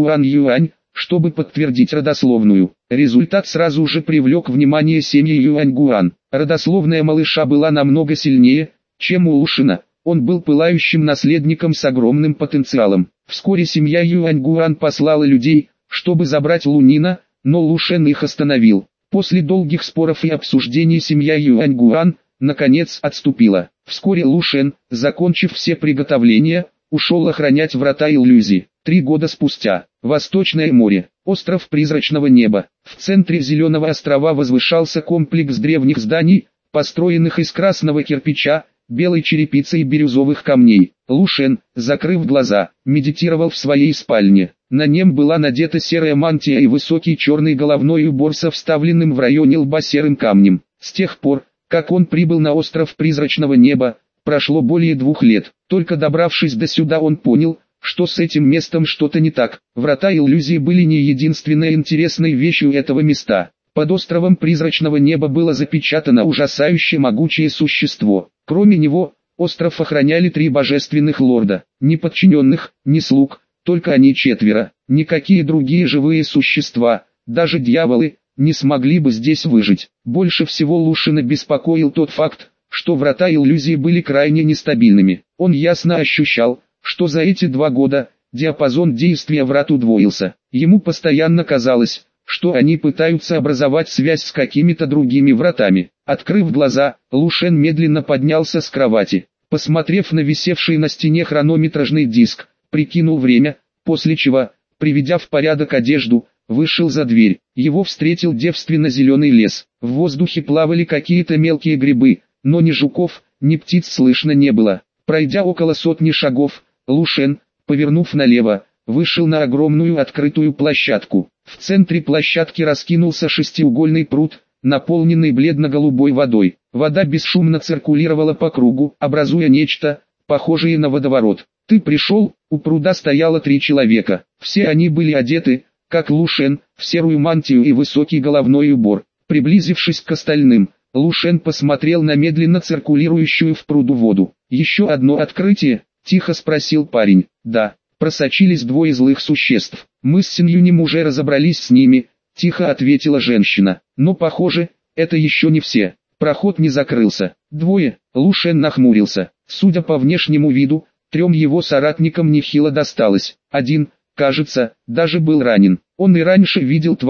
Юань, чтобы подтвердить родословную. Результат сразу же привлек внимание семьи Юань. Родословная малыша была намного сильнее, чем у Лушина. Он был пылающим наследником с огромным потенциалом. Вскоре семья Юань послала людей, чтобы забрать Лунина, но Лушен их остановил. После долгих споров и обсуждений семья Юань наконец отступила. Вскоре Лушен, закончив все приготовления, ушел охранять врата иллюзий. 3 года спустя, Восточное море, остров призрачного неба. В центре Зеленого острова возвышался комплекс древних зданий, построенных из красного кирпича, белой черепицы и бирюзовых камней. Лушен, закрыв глаза, медитировал в своей спальне. На нем была надета серая мантия и высокий черный головной убор со вставленным в районе лба серым камнем. С тех пор, как он прибыл на остров призрачного неба, прошло более 2 лет. Только добравшись до сюда, он понял, что с этим местом что-то не так. Врата иллюзии были не единственной интересной вещью этого места. Под островом призрачного неба было запечатано ужасающе могучее существо. Кроме него, остров охраняли 3 божественных лорда. Ни подчиненных, ни слуг, только они 4. Никакие другие живые существа, даже дьяволы, не смогли бы здесь выжить. Больше всего Лушина беспокоил тот факт, что врата иллюзии были крайне нестабильными. Он ясно ощущал, что за эти 2 года диапазон действия врат удвоился. Ему постоянно казалось, что они пытаются образовать связь с какими-то другими вратами. Открыв глаза, Лушен медленно поднялся с кровати. Посмотрев на висевший на стене хронометражный диск, прикинул время, после чего, приведя в порядок одежду, вышел за дверь. Его встретил девственно-зеленый лес. В воздухе плавали какие-то мелкие грибы, но ни жуков, ни птиц слышно не было. Пройдя около 100 шагов, Лушен, повернув налево, вышел на огромную открытую площадку. В центре площадки раскинулся шестиугольный пруд, наполненный бледно-голубой водой. Вода бесшумно циркулировала по кругу, образуя нечто, похожее на водоворот. «Ты пришел?» У пруда стояло 3 человека. Все они были одеты, как Лушен, в серую мантию и высокий головной убор. Приблизившись к остальным, Лушен посмотрел на медленно циркулирующую в пруду воду. «Еще одно открытие?» — тихо спросил парень. «Да». Просочились 2 злых существ. «Мы с Синьюнем уже разобрались с ними», — тихо ответила женщина. «Но похоже, это еще не все. Проход не закрылся». 2. Лушен нахмурился. Судя по внешнему виду, 3 его соратникам нехило досталось. 1, кажется, даже был ранен. Он и раньше видел тварей,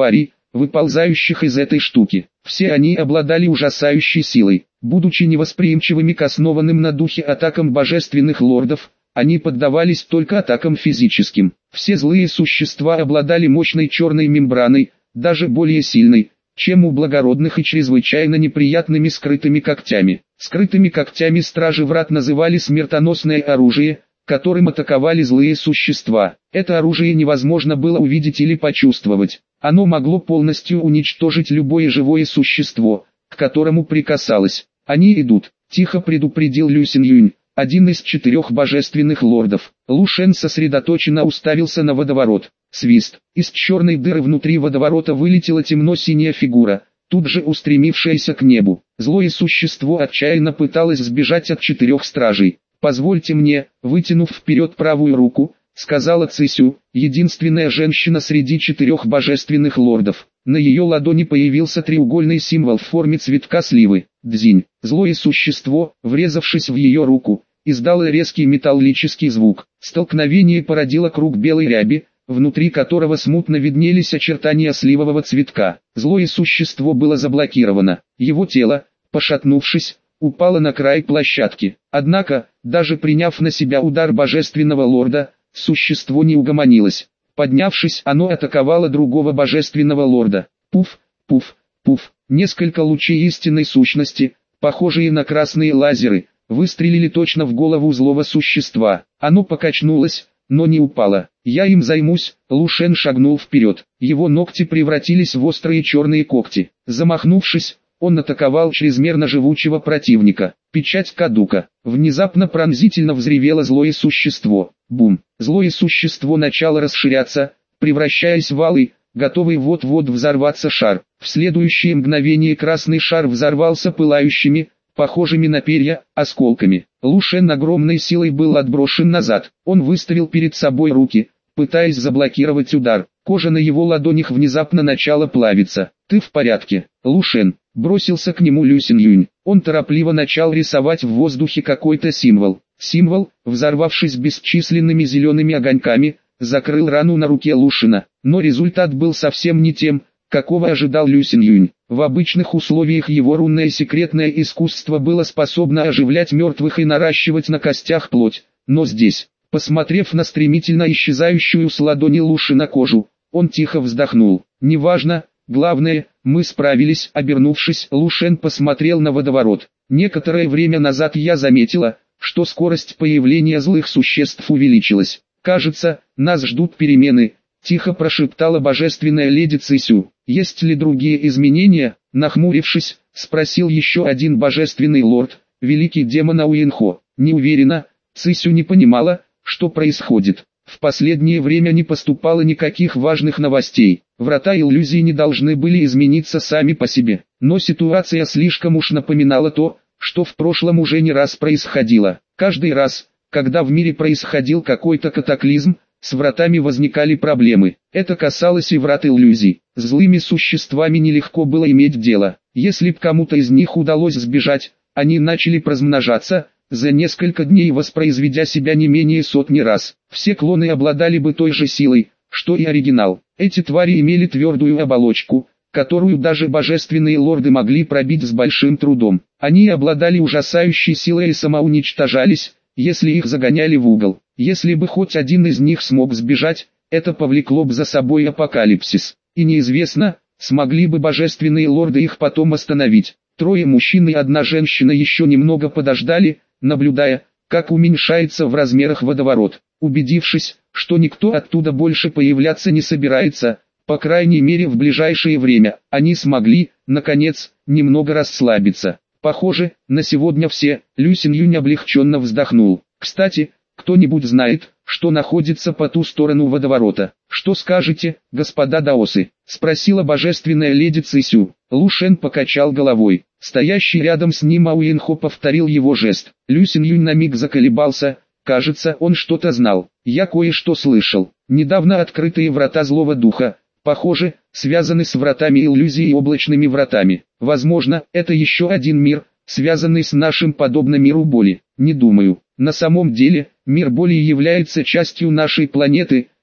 выползающих из этой штуки. Все они обладали ужасающей силой. Будучи невосприимчивыми к основанным на духе атакам божественных лордов, они поддавались только атакам физическим. Все злые существа обладали мощной черной мембраной, даже более сильной, чем у благородных, и чрезвычайно неприятными скрытыми когтями. Скрытыми когтями стражи врат называли смертоносное оружие, которым атаковали злые существа. Это оружие невозможно было увидеть или почувствовать. Оно могло полностью уничтожить любое живое существо, к которому прикасалось. «Они идут», — тихо предупредил Лю Синьюнь, один из 4 божественных лордов. Лу Шен сосредоточенно уставился на водоворот. Свист. Из черной дыры внутри водоворота вылетела темно-синяя фигура, тут же устремившаяся к небу. Злое существо отчаянно пыталось сбежать от 4 стражей. «Позвольте мне», вытянув вперед правую руку, сказала Цисю, единственная женщина среди 4 божественных лордов. На ее ладони появился треугольный символ в форме цветка сливы. Дзинь. Злое существо, врезавшись в ее руку, издало резкий металлический звук. Столкновение породило круг белой ряби, внутри которого смутно виднелись очертания сливового цветка. Злое существо было заблокировано. Его тело, пошатнувшись, упало на край площадки. Однако, даже приняв на себя удар божественного лорда, существо не угомонилось. Поднявшись, оно атаковало другого божественного лорда. Пуф, пуф, пуф. Несколько лучей истинной сущности, похожие на красные лазеры, выстрелили точно в голову злого существа. Оно покачнулось, но не упало. «Я им займусь», — Лу Шен шагнул вперед. Его ногти превратились в острые черные когти. Замахнувшись, он атаковал чрезмерно живучего противника. Печать кадука. Внезапно пронзительно взревело злое существо. Бум. Злое существо начало расширяться, превращаясь в алый, готовый вот-вот взорваться шар. В следующее мгновение красный шар взорвался пылающими, похожими на перья, осколками. Лу Шен огромной силой был отброшен назад. Он выставил перед собой руки, пытаясь заблокировать удар. Кожа на его ладонях внезапно начала плавиться. «Ты в порядке, Лу Шен?» Бросился к нему Лю Синьюнь. Он торопливо начал рисовать в воздухе какой-то символ. Символ, взорвавшись бесчисленными зелеными огоньками, закрыл рану на руке Лу Шена. Но результат был совсем не тем, какого ожидал Лю Синьюнь. В обычных условиях его рунное секретное искусство было способно оживлять мертвых и наращивать на костях плоть. Но здесь, посмотрев на стремительно исчезающую с ладони Лу Шена кожу, он тихо вздохнул. «Неважно, главное, мы справились». Обернувшись, Лу Шен посмотрел на водоворот. «Некоторое время назад я заметила, что скорость появления злых существ увеличилась. Кажется, нас ждут перемены», — тихо прошептала божественная леди Цисю. «Есть ли другие изменения?» Нахмурившись, спросил еще один божественный лорд, великий демон Ауенхо. «Не уверена». Цисю не понимала, что происходит. В последнее время не поступало никаких важных новостей. Врата иллюзий не должны были измениться сами по себе. Но ситуация слишком уж напоминала то, что в прошлом уже не раз происходило. Каждый раз, когда в мире происходил какой-то катаклизм, с вратами возникали проблемы. Это касалось и врат иллюзий. С злыми существами нелегко было иметь дело. Если б кому-то из них удалось сбежать, они начали размножаться, за несколько дней воспроизведя себя не менее сотни раз. Все клоны обладали бы той же силой, что и оригинал. Эти твари имели твердую оболочку, которую даже божественные лорды могли пробить с большим трудом. Они обладали ужасающей силой и самоуничтожались, если их загоняли в угол. Если бы хоть один из них смог сбежать, это повлекло бы за собой апокалипсис. И неизвестно, смогли бы божественные лорды их потом остановить. 3 мужчин и 1 женщина еще немного подождали, наблюдая, как уменьшается в размерах водоворот. Убедившись, что никто оттуда больше появляться не собирается, по крайней мере в ближайшее время, они смогли, наконец, немного расслабиться. «Похоже, на сегодня все», — Лю Синьюнь облегченно вздохнул. «Кстати, кто-нибудь знает, что находится по ту сторону водоворота?» «Что скажете, господа даосы?» — спросила божественная леди Цисю. Лу Шен покачал головой. Стоящий рядом с ним Ауенхо повторил его жест. Лю Синьюнь на миг заколебался. Кажется, он что-то знал. «Я кое-что слышал. Недавно открытые врата злого духа, похоже, связаны с вратами иллюзий и облачными вратами. Возможно, это еще один мир, связанный с нашим подобно миру боли. Не думаю. На самом деле, мир боли является частью нашей планеты,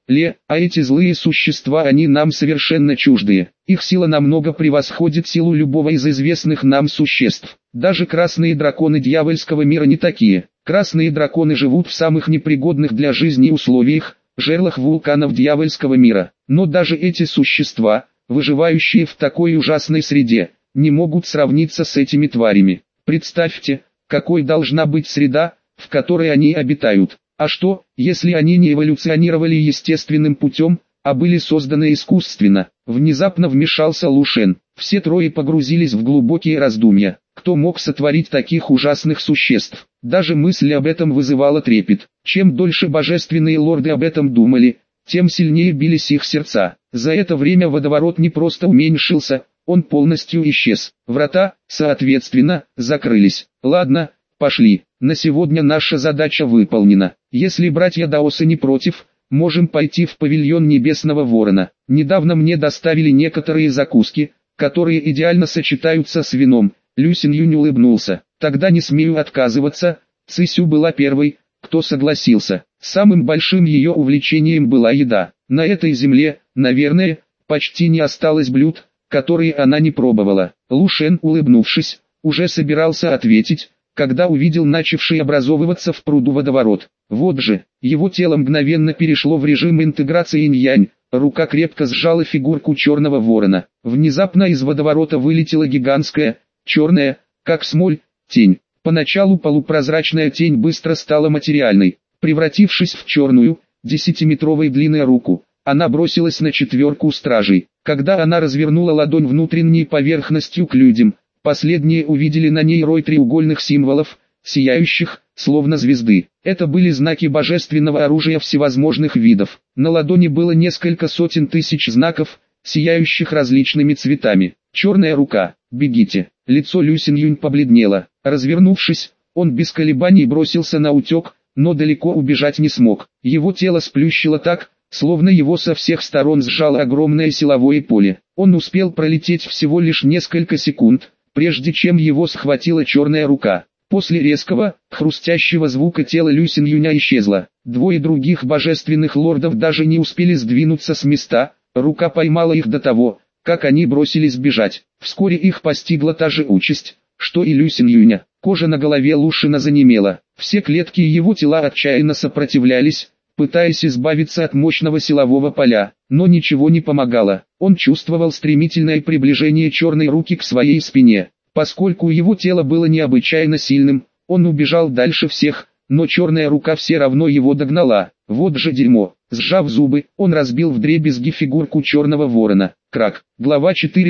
А эти злые существа, они нам совершенно чуждые. Их сила намного превосходит силу любого из известных нам существ. Даже красные драконы дьявольского мира не такие. Красные драконы живут в самых непригодных для жизни условиях, жерлах вулканов дьявольского мира. Но даже эти существа, выживающие в такой ужасной среде, не могут сравниться с этими тварями. Представьте, какой должна быть среда, в которой они обитают. А что, если они не эволюционировали естественным путем, а были созданы искусственно? Внезапно вмешался Лу Шен. Все трое погрузились в глубокие раздумья. Кто мог сотворить таких ужасных существ? Даже мысль об этом вызывала трепет. Чем дольше божественные лорды об этом думали, тем сильнее бились их сердца. За это время водоворот не просто уменьшился, он полностью исчез. Врата, соответственно, закрылись. Ладно, пошли. На сегодня наша задача выполнена. Если братья Даосы не против, можем пойти в павильон Небесного Ворона. Недавно мне доставили некоторые закуски, которые идеально сочетаются с вином. Лю Синьюнь улыбнулся. Тогда не смею отказываться. Цисю была первой, кто согласился. Самым большим ее увлечением была еда. На этой земле, наверное, почти не осталось блюд, которые она не пробовала. Лу Шен, улыбнувшись, уже собирался ответить, когда увидел начавший образовываться в пруду водоворот. Вот же, его тело мгновенно перешло в режим интеграции инь-янь, рука крепко сжала фигурку черного ворона. Внезапно из водоворота вылетела гигантская, черная, как смоль, тень. Поначалу полупрозрачная тень быстро стала материальной. Превратившись в черную, 10-метровой длины руку, она бросилась на четверку стражей. Когда она развернула ладонь внутренней поверхностью к людям, последние увидели на ней рой треугольных символов, сияющих, словно звезды. Это были знаки божественного оружия всевозможных видов. На ладони было несколько сотен тысяч знаков, сияющих различными цветами. Черная рука, бегите. Лицо Лю Синьюнь побледнело. Развернувшись, он без колебаний бросился на утек, но далеко убежать не смог. Его тело сплющило так, словно его со всех сторон сжало огромное силовое поле. Он успел пролететь всего лишь несколько секунд, прежде чем его схватила черная рука. После резкого, хрустящего звука тело Лю Синьюня исчезло. Двое других божественных лордов даже не успели сдвинуться с места, рука поймала их до того, как они бросились бежать. Вскоре их постигла та же участь, что и Лю Синьюня. Кожа на голове Лу Шена занемела. Все клетки его тела отчаянно сопротивлялись, пытаясь избавиться от мощного силового поля, но ничего не помогало. Он чувствовал стремительное приближение черной руки к своей спине. Поскольку его тело было необычайно сильным, он убежал дальше всех, но черная рука все равно его догнала. Вот же дерьмо. Сжав зубы, он разбил вдребезги фигурку черного ворона. Крак. Глава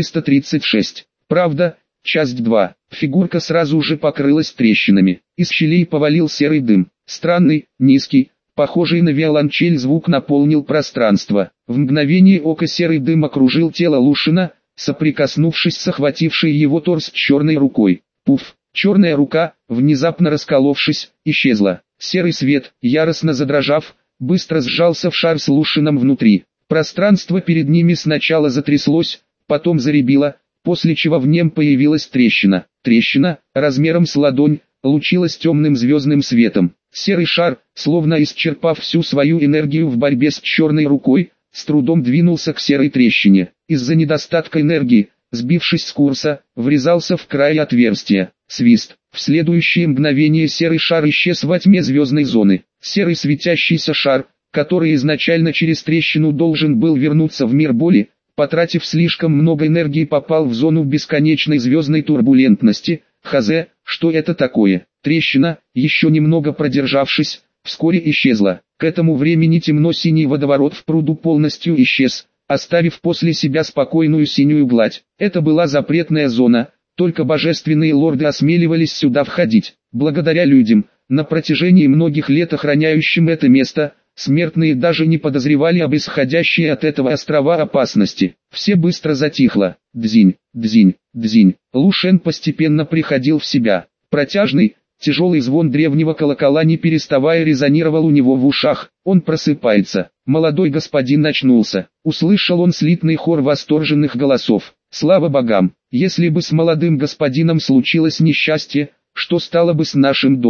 436. Правда, часть 2. Фигурка сразу же покрылась трещинами. Из щелей повалил серый дым. Странный, низкий, похожий на виолончель звук наполнил пространство. В мгновение ока серый дым окружил тело Лу Шена, соприкоснувшись с охватившей его торс черной рукой. Пуф! Черная рука, внезапно расколовшись, исчезла. Серый свет, яростно задрожав, быстро сжался в шар с Лу Шеном внутри. Пространство перед ними сначала затряслось, потом заребило, после чего в нем появилась трещина. Трещина, размером с ладонь, лучилась темным звездным светом. Серый шар, словно исчерпав всю свою энергию в борьбе с черной рукой, с трудом двинулся к серой трещине. Из-за недостатка энергии, сбившись с курса, врезался в край отверстия. Свист. В следующее мгновение серый шар исчез во тьме звездной зоны. Серый светящийся шар, который изначально через трещину должен был вернуться в мир боли, потратив слишком много энергии, попал в зону бесконечной звездной турбулентности. Хазе, что это такое? Трещина, еще немного продержавшись, вскоре исчезла. К этому времени темно-синий водоворот в пруду полностью исчез, оставив после себя спокойную синюю гладь. Это была запретная зона, только божественные лорды осмеливались сюда входить. Благодаря людям, на протяжении многих лет охраняющим это место, смертные даже не подозревали об исходящей от этого острова опасности. Все быстро затихло. Дзинь, дзинь, дзинь. Лу Шен постепенно приходил в себя. Протяжный, тяжелый звон древнего колокола не переставая резонировал у него в ушах. Он просыпается. Молодой господин очнулся. Услышал он слитный хор восторженных голосов. Слава богам! Если бы с молодым господином случилось несчастье, что стало бы с нашим домом?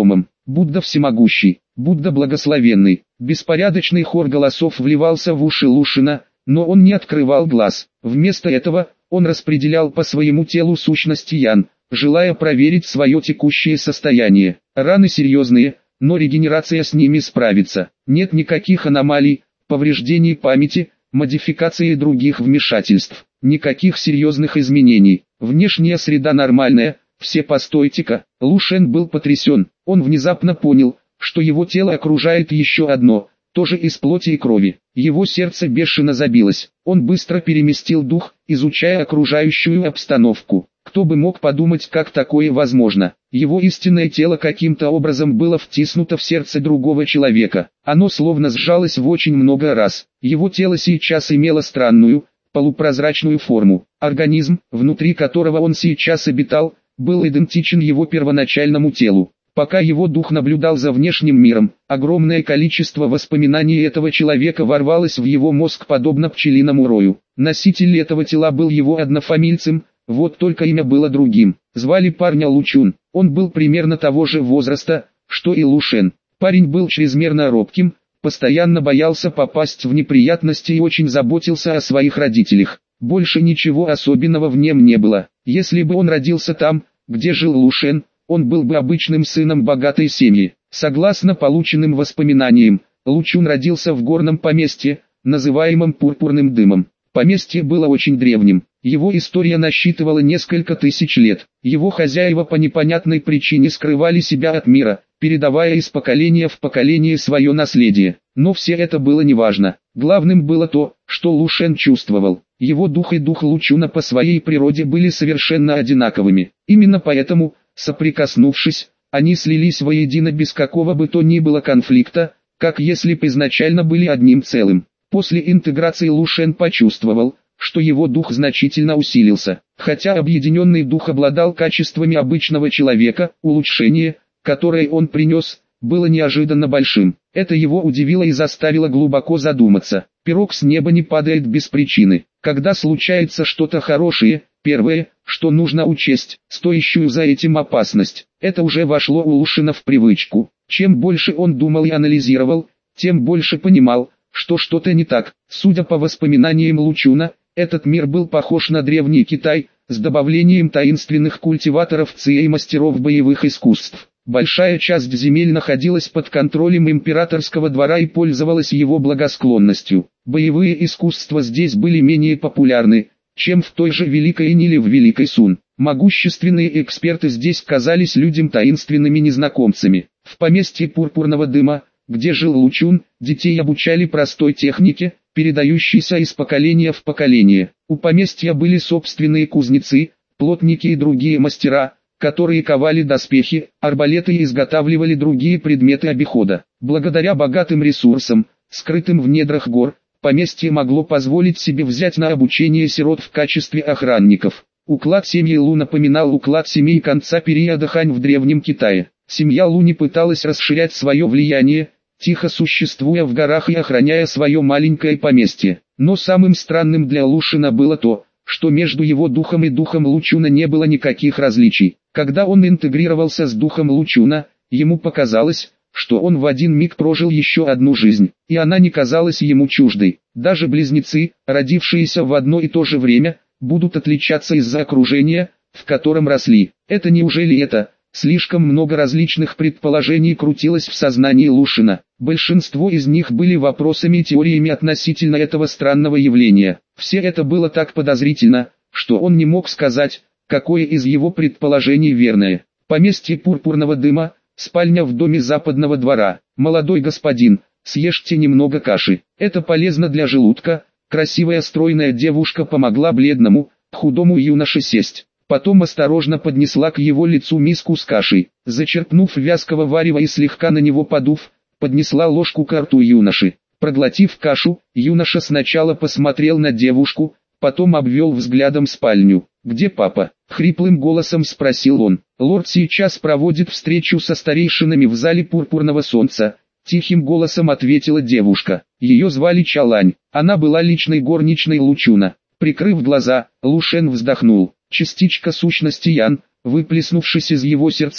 Будда всемогущий, Будда благословенный. Беспорядочный хор голосов вливался в уши Лушина, но он не открывал глаз. Вместо этого, он распределял по своему телу сущности Ян, желая проверить свое текущее состояние. Раны серьезные, но регенерация с ними справится. Нет никаких аномалий, повреждений памяти, модификации и других вмешательств. Никаких серьезных изменений. Внешняя среда нормальная, все постойте-ка. Лушен был потрясен. Он внезапно понял, что его тело окружает еще одно, тоже из плоти и крови. Его сердце бешено забилось. Он быстро переместил дух, изучая окружающую обстановку. Кто бы мог подумать, как такое возможно? Его истинное тело каким-то образом было втиснуто в сердце другого человека. Оно словно сжалось в очень много раз. Его тело сейчас имело странную, полупрозрачную форму. Организм, внутри которого он сейчас обитал, был идентичен его первоначальному телу. Пока его дух наблюдал за внешним миром, огромное количество воспоминаний этого человека ворвалось в его мозг подобно пчелиному рою. Носитель этого тела был его однофамильцем, вот только имя было другим. Звали парня Лучун. Он был примерно того же возраста, что и Лушен. Парень был чрезмерно робким, постоянно боялся попасть в неприятности и очень заботился о своих родителях. Больше ничего особенного в нем не было. Если бы он родился там, где жил Лушен, он был бы обычным сыном богатой семьи. Согласно полученным воспоминаниям, Лучун родился в горном поместье, называемом Пурпурным дымом. Поместье было очень древним. Его история насчитывала несколько тысяч лет. Его хозяева по непонятной причине скрывали себя от мира, передавая из поколения в поколение свое наследие. Но все это было неважно. Главным было то, что Лушен чувствовал. Его дух и дух Лучуна по своей природе были совершенно одинаковыми. Именно поэтому, соприкоснувшись, они слились воедино без какого бы то ни было конфликта, как если бы изначально были одним целым. После интеграции Лушен почувствовал, что его дух значительно усилился. Хотя объединенный дух обладал качествами обычного человека, улучшение, которое он принес, было неожиданно большим. Это его удивило и заставило глубоко задуматься. Пирог с неба не падает без причины. Когда случается что-то хорошее, первое, что нужно учесть, стоящую за этим опасность. Это уже вошло у Лушина в привычку. Чем больше он думал и анализировал, тем больше понимал, что что-то не так. Судя по воспоминаниям Лучуна, этот мир был похож на древний Китай, с добавлением таинственных культиваторов ци и мастеров боевых искусств. Большая часть земель находилась под контролем императорского двора и пользовалась его благосклонностью. Боевые искусства здесь были менее популярны, чем в той же Великой Ин или в Великой Сун. Могущественные эксперты здесь казались людям таинственными незнакомцами. В поместье Пурпурного дыма, где жил Лучун, детей обучали простой технике, передающейся из поколения в поколение. У поместья были собственные кузнецы, плотники и другие мастера, которые ковали доспехи, арбалеты и изготавливали другие предметы обихода. Благодаря богатым ресурсам, скрытым в недрах гор, поместье могло позволить себе взять на обучение сирот в качестве охранников. Уклад семьи Лу напоминал уклад семей конца периода Хань в Древнем Китае. Семья Лу не пыталась расширять свое влияние, тихо существуя в горах и охраняя свое маленькое поместье. Но самым странным для Лушина было то, что между его духом и духом Лучуна не было никаких различий. Когда он интегрировался с духом Лучуна, ему показалось, что он в один миг прожил еще одну жизнь, и она не казалась ему чуждой. Даже близнецы, родившиеся в одно и то же время, будут отличаться из-за окружения, в котором росли. Это неужели это? Слишком много различных предположений крутилось в сознании Лушина. Большинство из них были вопросами и теориями относительно этого странного явления. Все это было так подозрительно, что он не мог сказать, какое из его предположений верное. Поместье Пурпурного дыма, спальня в доме западного двора. Молодой господин, съешьте немного каши. Это полезно для желудка. Красивая стройная девушка помогла бледному, худому юноше сесть. Потом осторожно поднесла к его лицу миску с кашей. Зачерпнув вязкого варева и слегка на него подув, поднесла ложку к рту юноши. Проглотив кашу, юноша сначала посмотрел на девушку, потом обвел взглядом спальню. «Где папа?» — хриплым голосом спросил он. «Лорд сейчас проводит встречу со старейшинами в зале Пурпурного солнца», — тихим голосом ответила девушка. Ее звали Чалань, она была личной горничной Лучуна. Прикрыв глаза, Лушен вздохнул. Частичка сущности Ян, выплеснувшись из его сердца,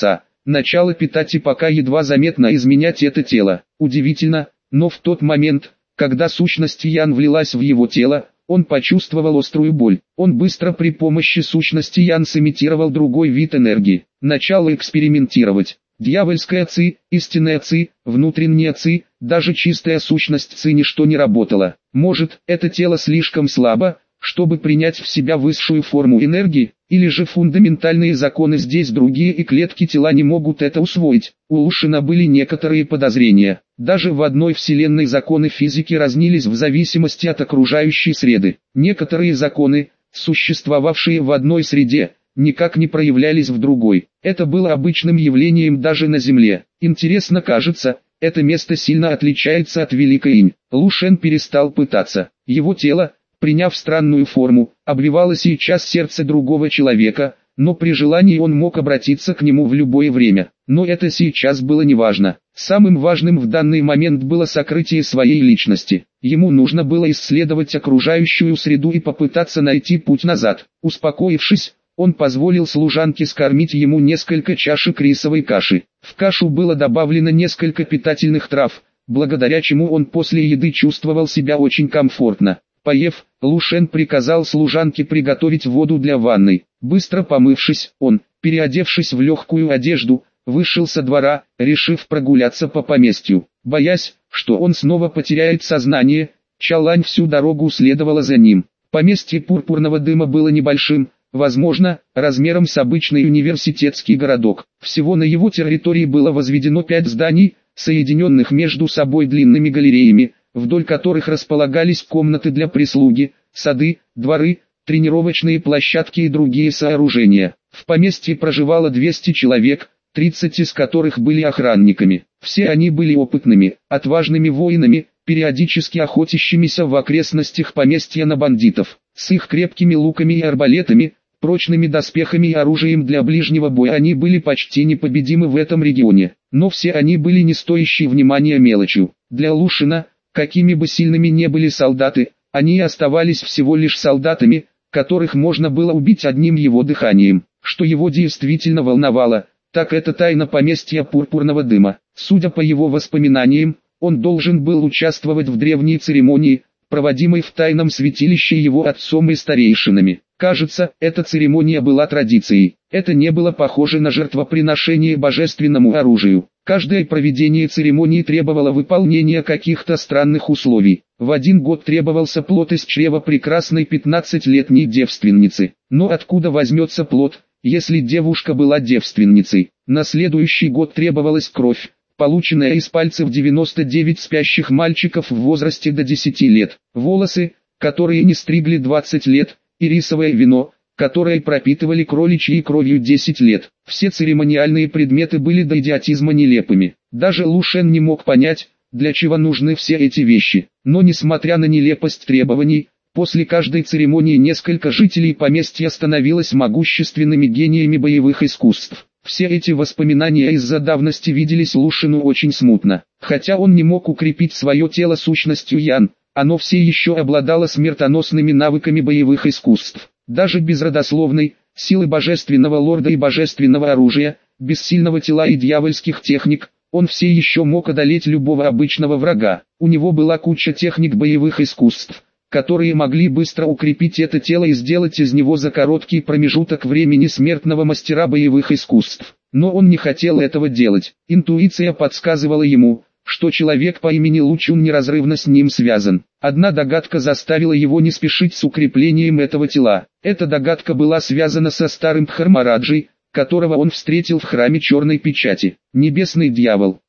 начало питать и пока едва заметно изменять это тело. Удивительно, но в тот момент, когда сущность Ян влилась в его тело, он почувствовал острую боль. Он быстро при помощи сущности Ян сымитировал другой вид энергии. Начал экспериментировать. Дьявольская ци, истинная ци, внутренняя ци, даже чистая сущность ци ничто не работало. Может, это тело слишком слабо, чтобы принять в себя высшую форму энергии, или же фундаментальные законы здесь другие и клетки тела не могут это усвоить. У Лушина были некоторые подозрения. Даже в одной вселенной законы физики разнились в зависимости от окружающей среды. Некоторые законы, существовавшие в одной среде, никак не проявлялись в другой. Это было обычным явлением даже на Земле. Интересно, кажется, это место сильно отличается от Великой Инь. Лушен перестал пытаться. Его тело, приняв странную форму, обвивало сейчас сердце другого человека, но при желании он мог обратиться к нему в любое время. Но это сейчас было неважно. Самым важным в данный момент было сокрытие своей личности. Ему нужно было исследовать окружающую среду и попытаться найти путь назад. Успокоившись, он позволил служанке скормить ему несколько чашек рисовой каши. В кашу было добавлено несколько питательных трав, благодаря чему он после еды чувствовал себя очень комфортно. Поев, Лушен приказал служанке приготовить воду для ванной. Быстро помывшись, он, переодевшись в легкую одежду, вышел со двора, решив прогуляться по поместью. Боясь, что он снова потеряет сознание, Чалань всю дорогу следовала за ним. Поместье Пурпурного Дыма было небольшим, возможно, размером с обычный университетский городок. Всего на его территории было возведено 5 зданий, соединенных между собой длинными галереями, вдоль которых располагались комнаты для прислуги, сады, дворы, тренировочные площадки и другие сооружения. В поместье проживало 200 человек, 30 из которых были охранниками. Все они были опытными, отважными воинами, периодически охотящимися в окрестностях поместья на бандитов. С их крепкими луками и арбалетами, прочными доспехами и оружием для ближнего боя они были почти непобедимы в этом регионе. Но все они были не стоящие внимания мелочью. Для Лушина, какими бы сильными не были солдаты, они оставались всего лишь солдатами, которых можно было убить одним его дыханием. Что его действительно волновало, так это тайна поместья Пурпурного Дыма. Судя по его воспоминаниям, он должен был участвовать в древней церемонии, проводимой в тайном святилище его отцом и старейшинами. Кажется, эта церемония была традицией. Это не было похоже на жертвоприношение божественному оружию. Каждое проведение церемонии требовало выполнения каких-то странных условий. В 1 год требовался плод из чрева прекрасной 15-летней девственницы. Но откуда возьмется плод, если девушка была девственницей? На следующий год требовалась кровь, полученная из пальцев 99 спящих мальчиков в возрасте до 10 лет. Волосы, которые не стригли 20 лет, и рисовое вино, которые пропитывали кроличьей кровью 10 лет. Все церемониальные предметы были до идиотизма нелепыми. Даже Лушен не мог понять, для чего нужны все эти вещи. Но несмотря на нелепость требований, после каждой церемонии несколько жителей поместья становилось могущественными гениями боевых искусств. Все эти воспоминания из-за давности виделись Лушину очень смутно. Хотя он не мог укрепить свое тело сущностью Ян, оно все еще обладало смертоносными навыками боевых искусств. Даже без родословной, силы божественного лорда и божественного оружия, без сильного тела и дьявольских техник, он все еще мог одолеть любого обычного врага. У него была куча техник боевых искусств, которые могли быстро укрепить это тело и сделать из него за короткий промежуток времени смертного мастера боевых искусств. Но он не хотел этого делать. Интуиция подсказывала ему, что человек по имени Лучун неразрывно с ним связан. Одна догадка заставила его не спешить с укреплением этого тела. Эта догадка была связана со старым Дхармараджей, которого он встретил в храме Черной Печати. Небесный дьявол,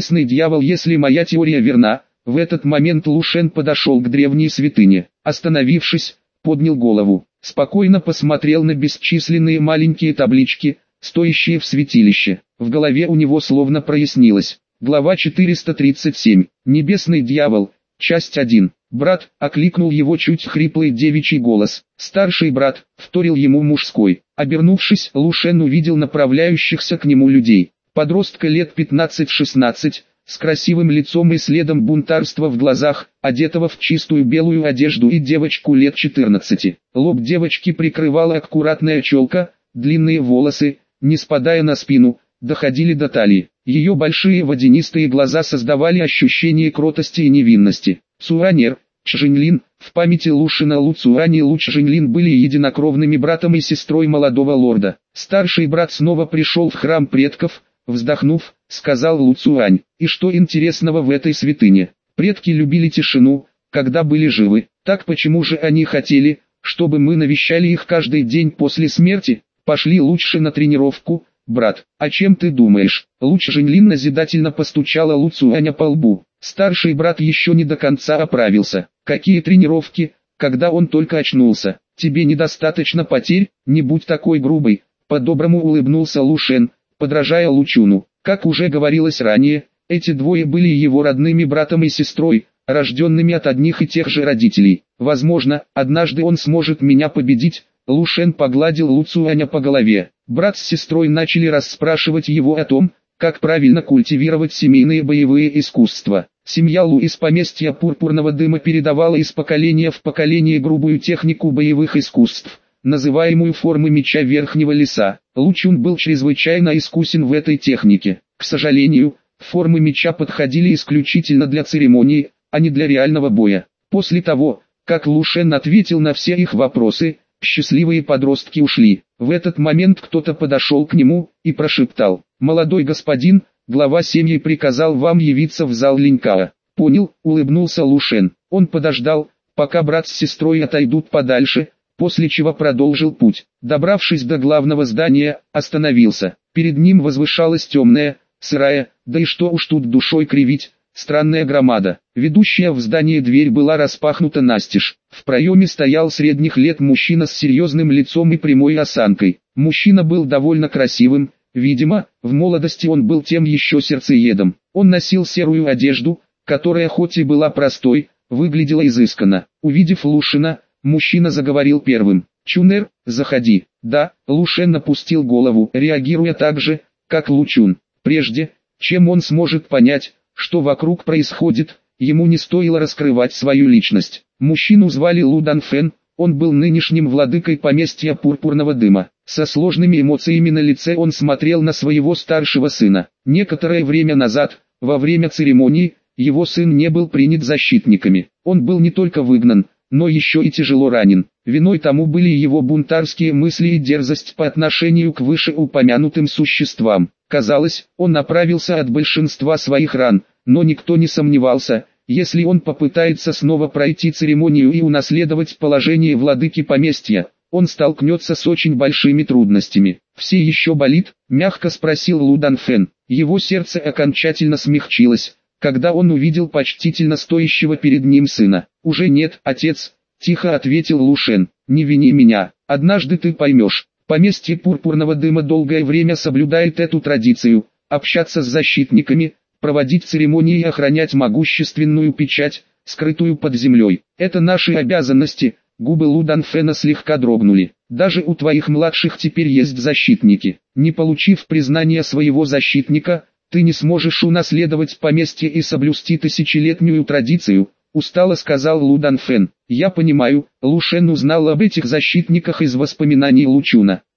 если моя теория верна. В этот момент Лушен подошел к древней святыне. Остановившись, поднял голову, спокойно посмотрел на бесчисленные маленькие таблички, стоящие в святилище. В голове у него словно прояснилось. Глава 437. Небесный дьявол. Часть 1. «Брат», — окликнул его чуть хриплый девичий голос. «Старший брат», — вторил ему мужской. Обернувшись, Лушен увидел направляющихся к нему людей. Подростка лет 15-16, с красивым лицом и следом бунтарства в глазах, одетого в чистую белую одежду, и девочку лет 14. Лоб девочки прикрывала аккуратная челка, длинные волосы, не спадая на спину, доходили до талии. Ее большие водянистые глаза создавали ощущение кротости и невинности. Цуанер, Чжэньлин, в памяти Лушина Лу Цуань и Лу Чжэньлин были единокровными братом и сестрой молодого лорда. Старший брат снова пришел в храм предков, вздохнув, сказал Лу Цуань. И что интересного в этой святыне? Предки любили тишину, когда были живы. Так почему же они хотели, чтобы мы навещали их каждый день после смерти? Пошли лучше на тренировку, брат. А чем ты думаешь? Лу Чжэньлин назидательно постучала Лу Цуаня по лбу. Старший брат еще не до конца оправился. Какие тренировки, когда он только очнулся? Тебе недостаточно потерь, не будь такой грубой. По-доброму улыбнулся Лу Шен, подражая Лу Чуну. Как уже говорилось ранее, эти двое были его родными братом и сестрой, рожденными от одних и тех же родителей. Возможно, однажды он сможет меня победить. Лу Шен погладил Лу Цуаня по голове. Брат с сестрой начали расспрашивать его о том, как правильно культивировать семейные боевые искусства. Семья Лу из поместья Пурпурного Дыма передавала из поколения в поколение грубую технику боевых искусств, называемую формы меча Верхнего Леса. Лу Чун был чрезвычайно искусен в этой технике. К сожалению, формы меча подходили исключительно для церемонии, а не для реального боя. После того, как Лу Шен ответил на все их вопросы, счастливые подростки ушли. В этот момент кто-то подошел к нему и прошептал: «Молодой господин, глава семьи приказал вам явиться в зал Линькао». «Понял», — улыбнулся Лу Шен. Он подождал, пока брат с сестрой отойдут подальше, после чего продолжил путь. Добравшись до главного здания, остановился. Перед ним возвышалась темная, сырая, да и что уж тут душой кривить, странная громада. Ведущая в здание дверь была распахнута настежь. В проеме стоял средних лет мужчина с серьезным лицом и прямой осанкой. Мужчина был довольно красивым, видимо, в молодости он был тем еще сердцеедом. Он носил серую одежду, которая хоть и была простой, выглядела изысканно. Увидев Лушина, мужчина заговорил первым. «Чунер, заходи». «Да», Лушен опустил голову, реагируя так же, как Лу Чун. Прежде, чем он сможет понять, что вокруг происходит, ему не стоило раскрывать свою личность. Мужчину звали Лу Данфэн, он был нынешним владыкой поместья Пурпурного Дыма. Со сложными эмоциями на лице он смотрел на своего старшего сына. Некоторое время назад, во время церемонии, его сын не был принят защитниками. Он был не только выгнан, но еще и тяжело ранен. Виной тому были его бунтарские мысли и дерзость по отношению к вышеупомянутым существам. Казалось, он оправился от большинства своих ран, но никто не сомневался, если он попытается снова пройти церемонию и унаследовать положение владыки поместья, он столкнется с очень большими трудностями. «Все еще болит?» – мягко спросил Лу Данфэн. Его сердце окончательно смягчилось, когда он увидел почтительно стоящего перед ним сына. «Уже нет, отец», – тихо ответил Лу Шен. «Не вини меня, однажды ты поймешь». Поместье Пурпурного Дыма долгое время соблюдает эту традицию – общаться с защитниками, проводить церемонии и охранять могущественную печать, скрытую под землей. Это наши обязанности. Губы Лу Данфэна слегка дрогнули. Даже у твоих младших теперь есть защитники. Не получив признания своего защитника, ты не сможешь унаследовать поместье и соблюсти тысячелетнюю традицию, устало сказал Лу Данфэн. Я понимаю, Лу Шен узнал об этих защитниках из воспоминаний Лу Чуна.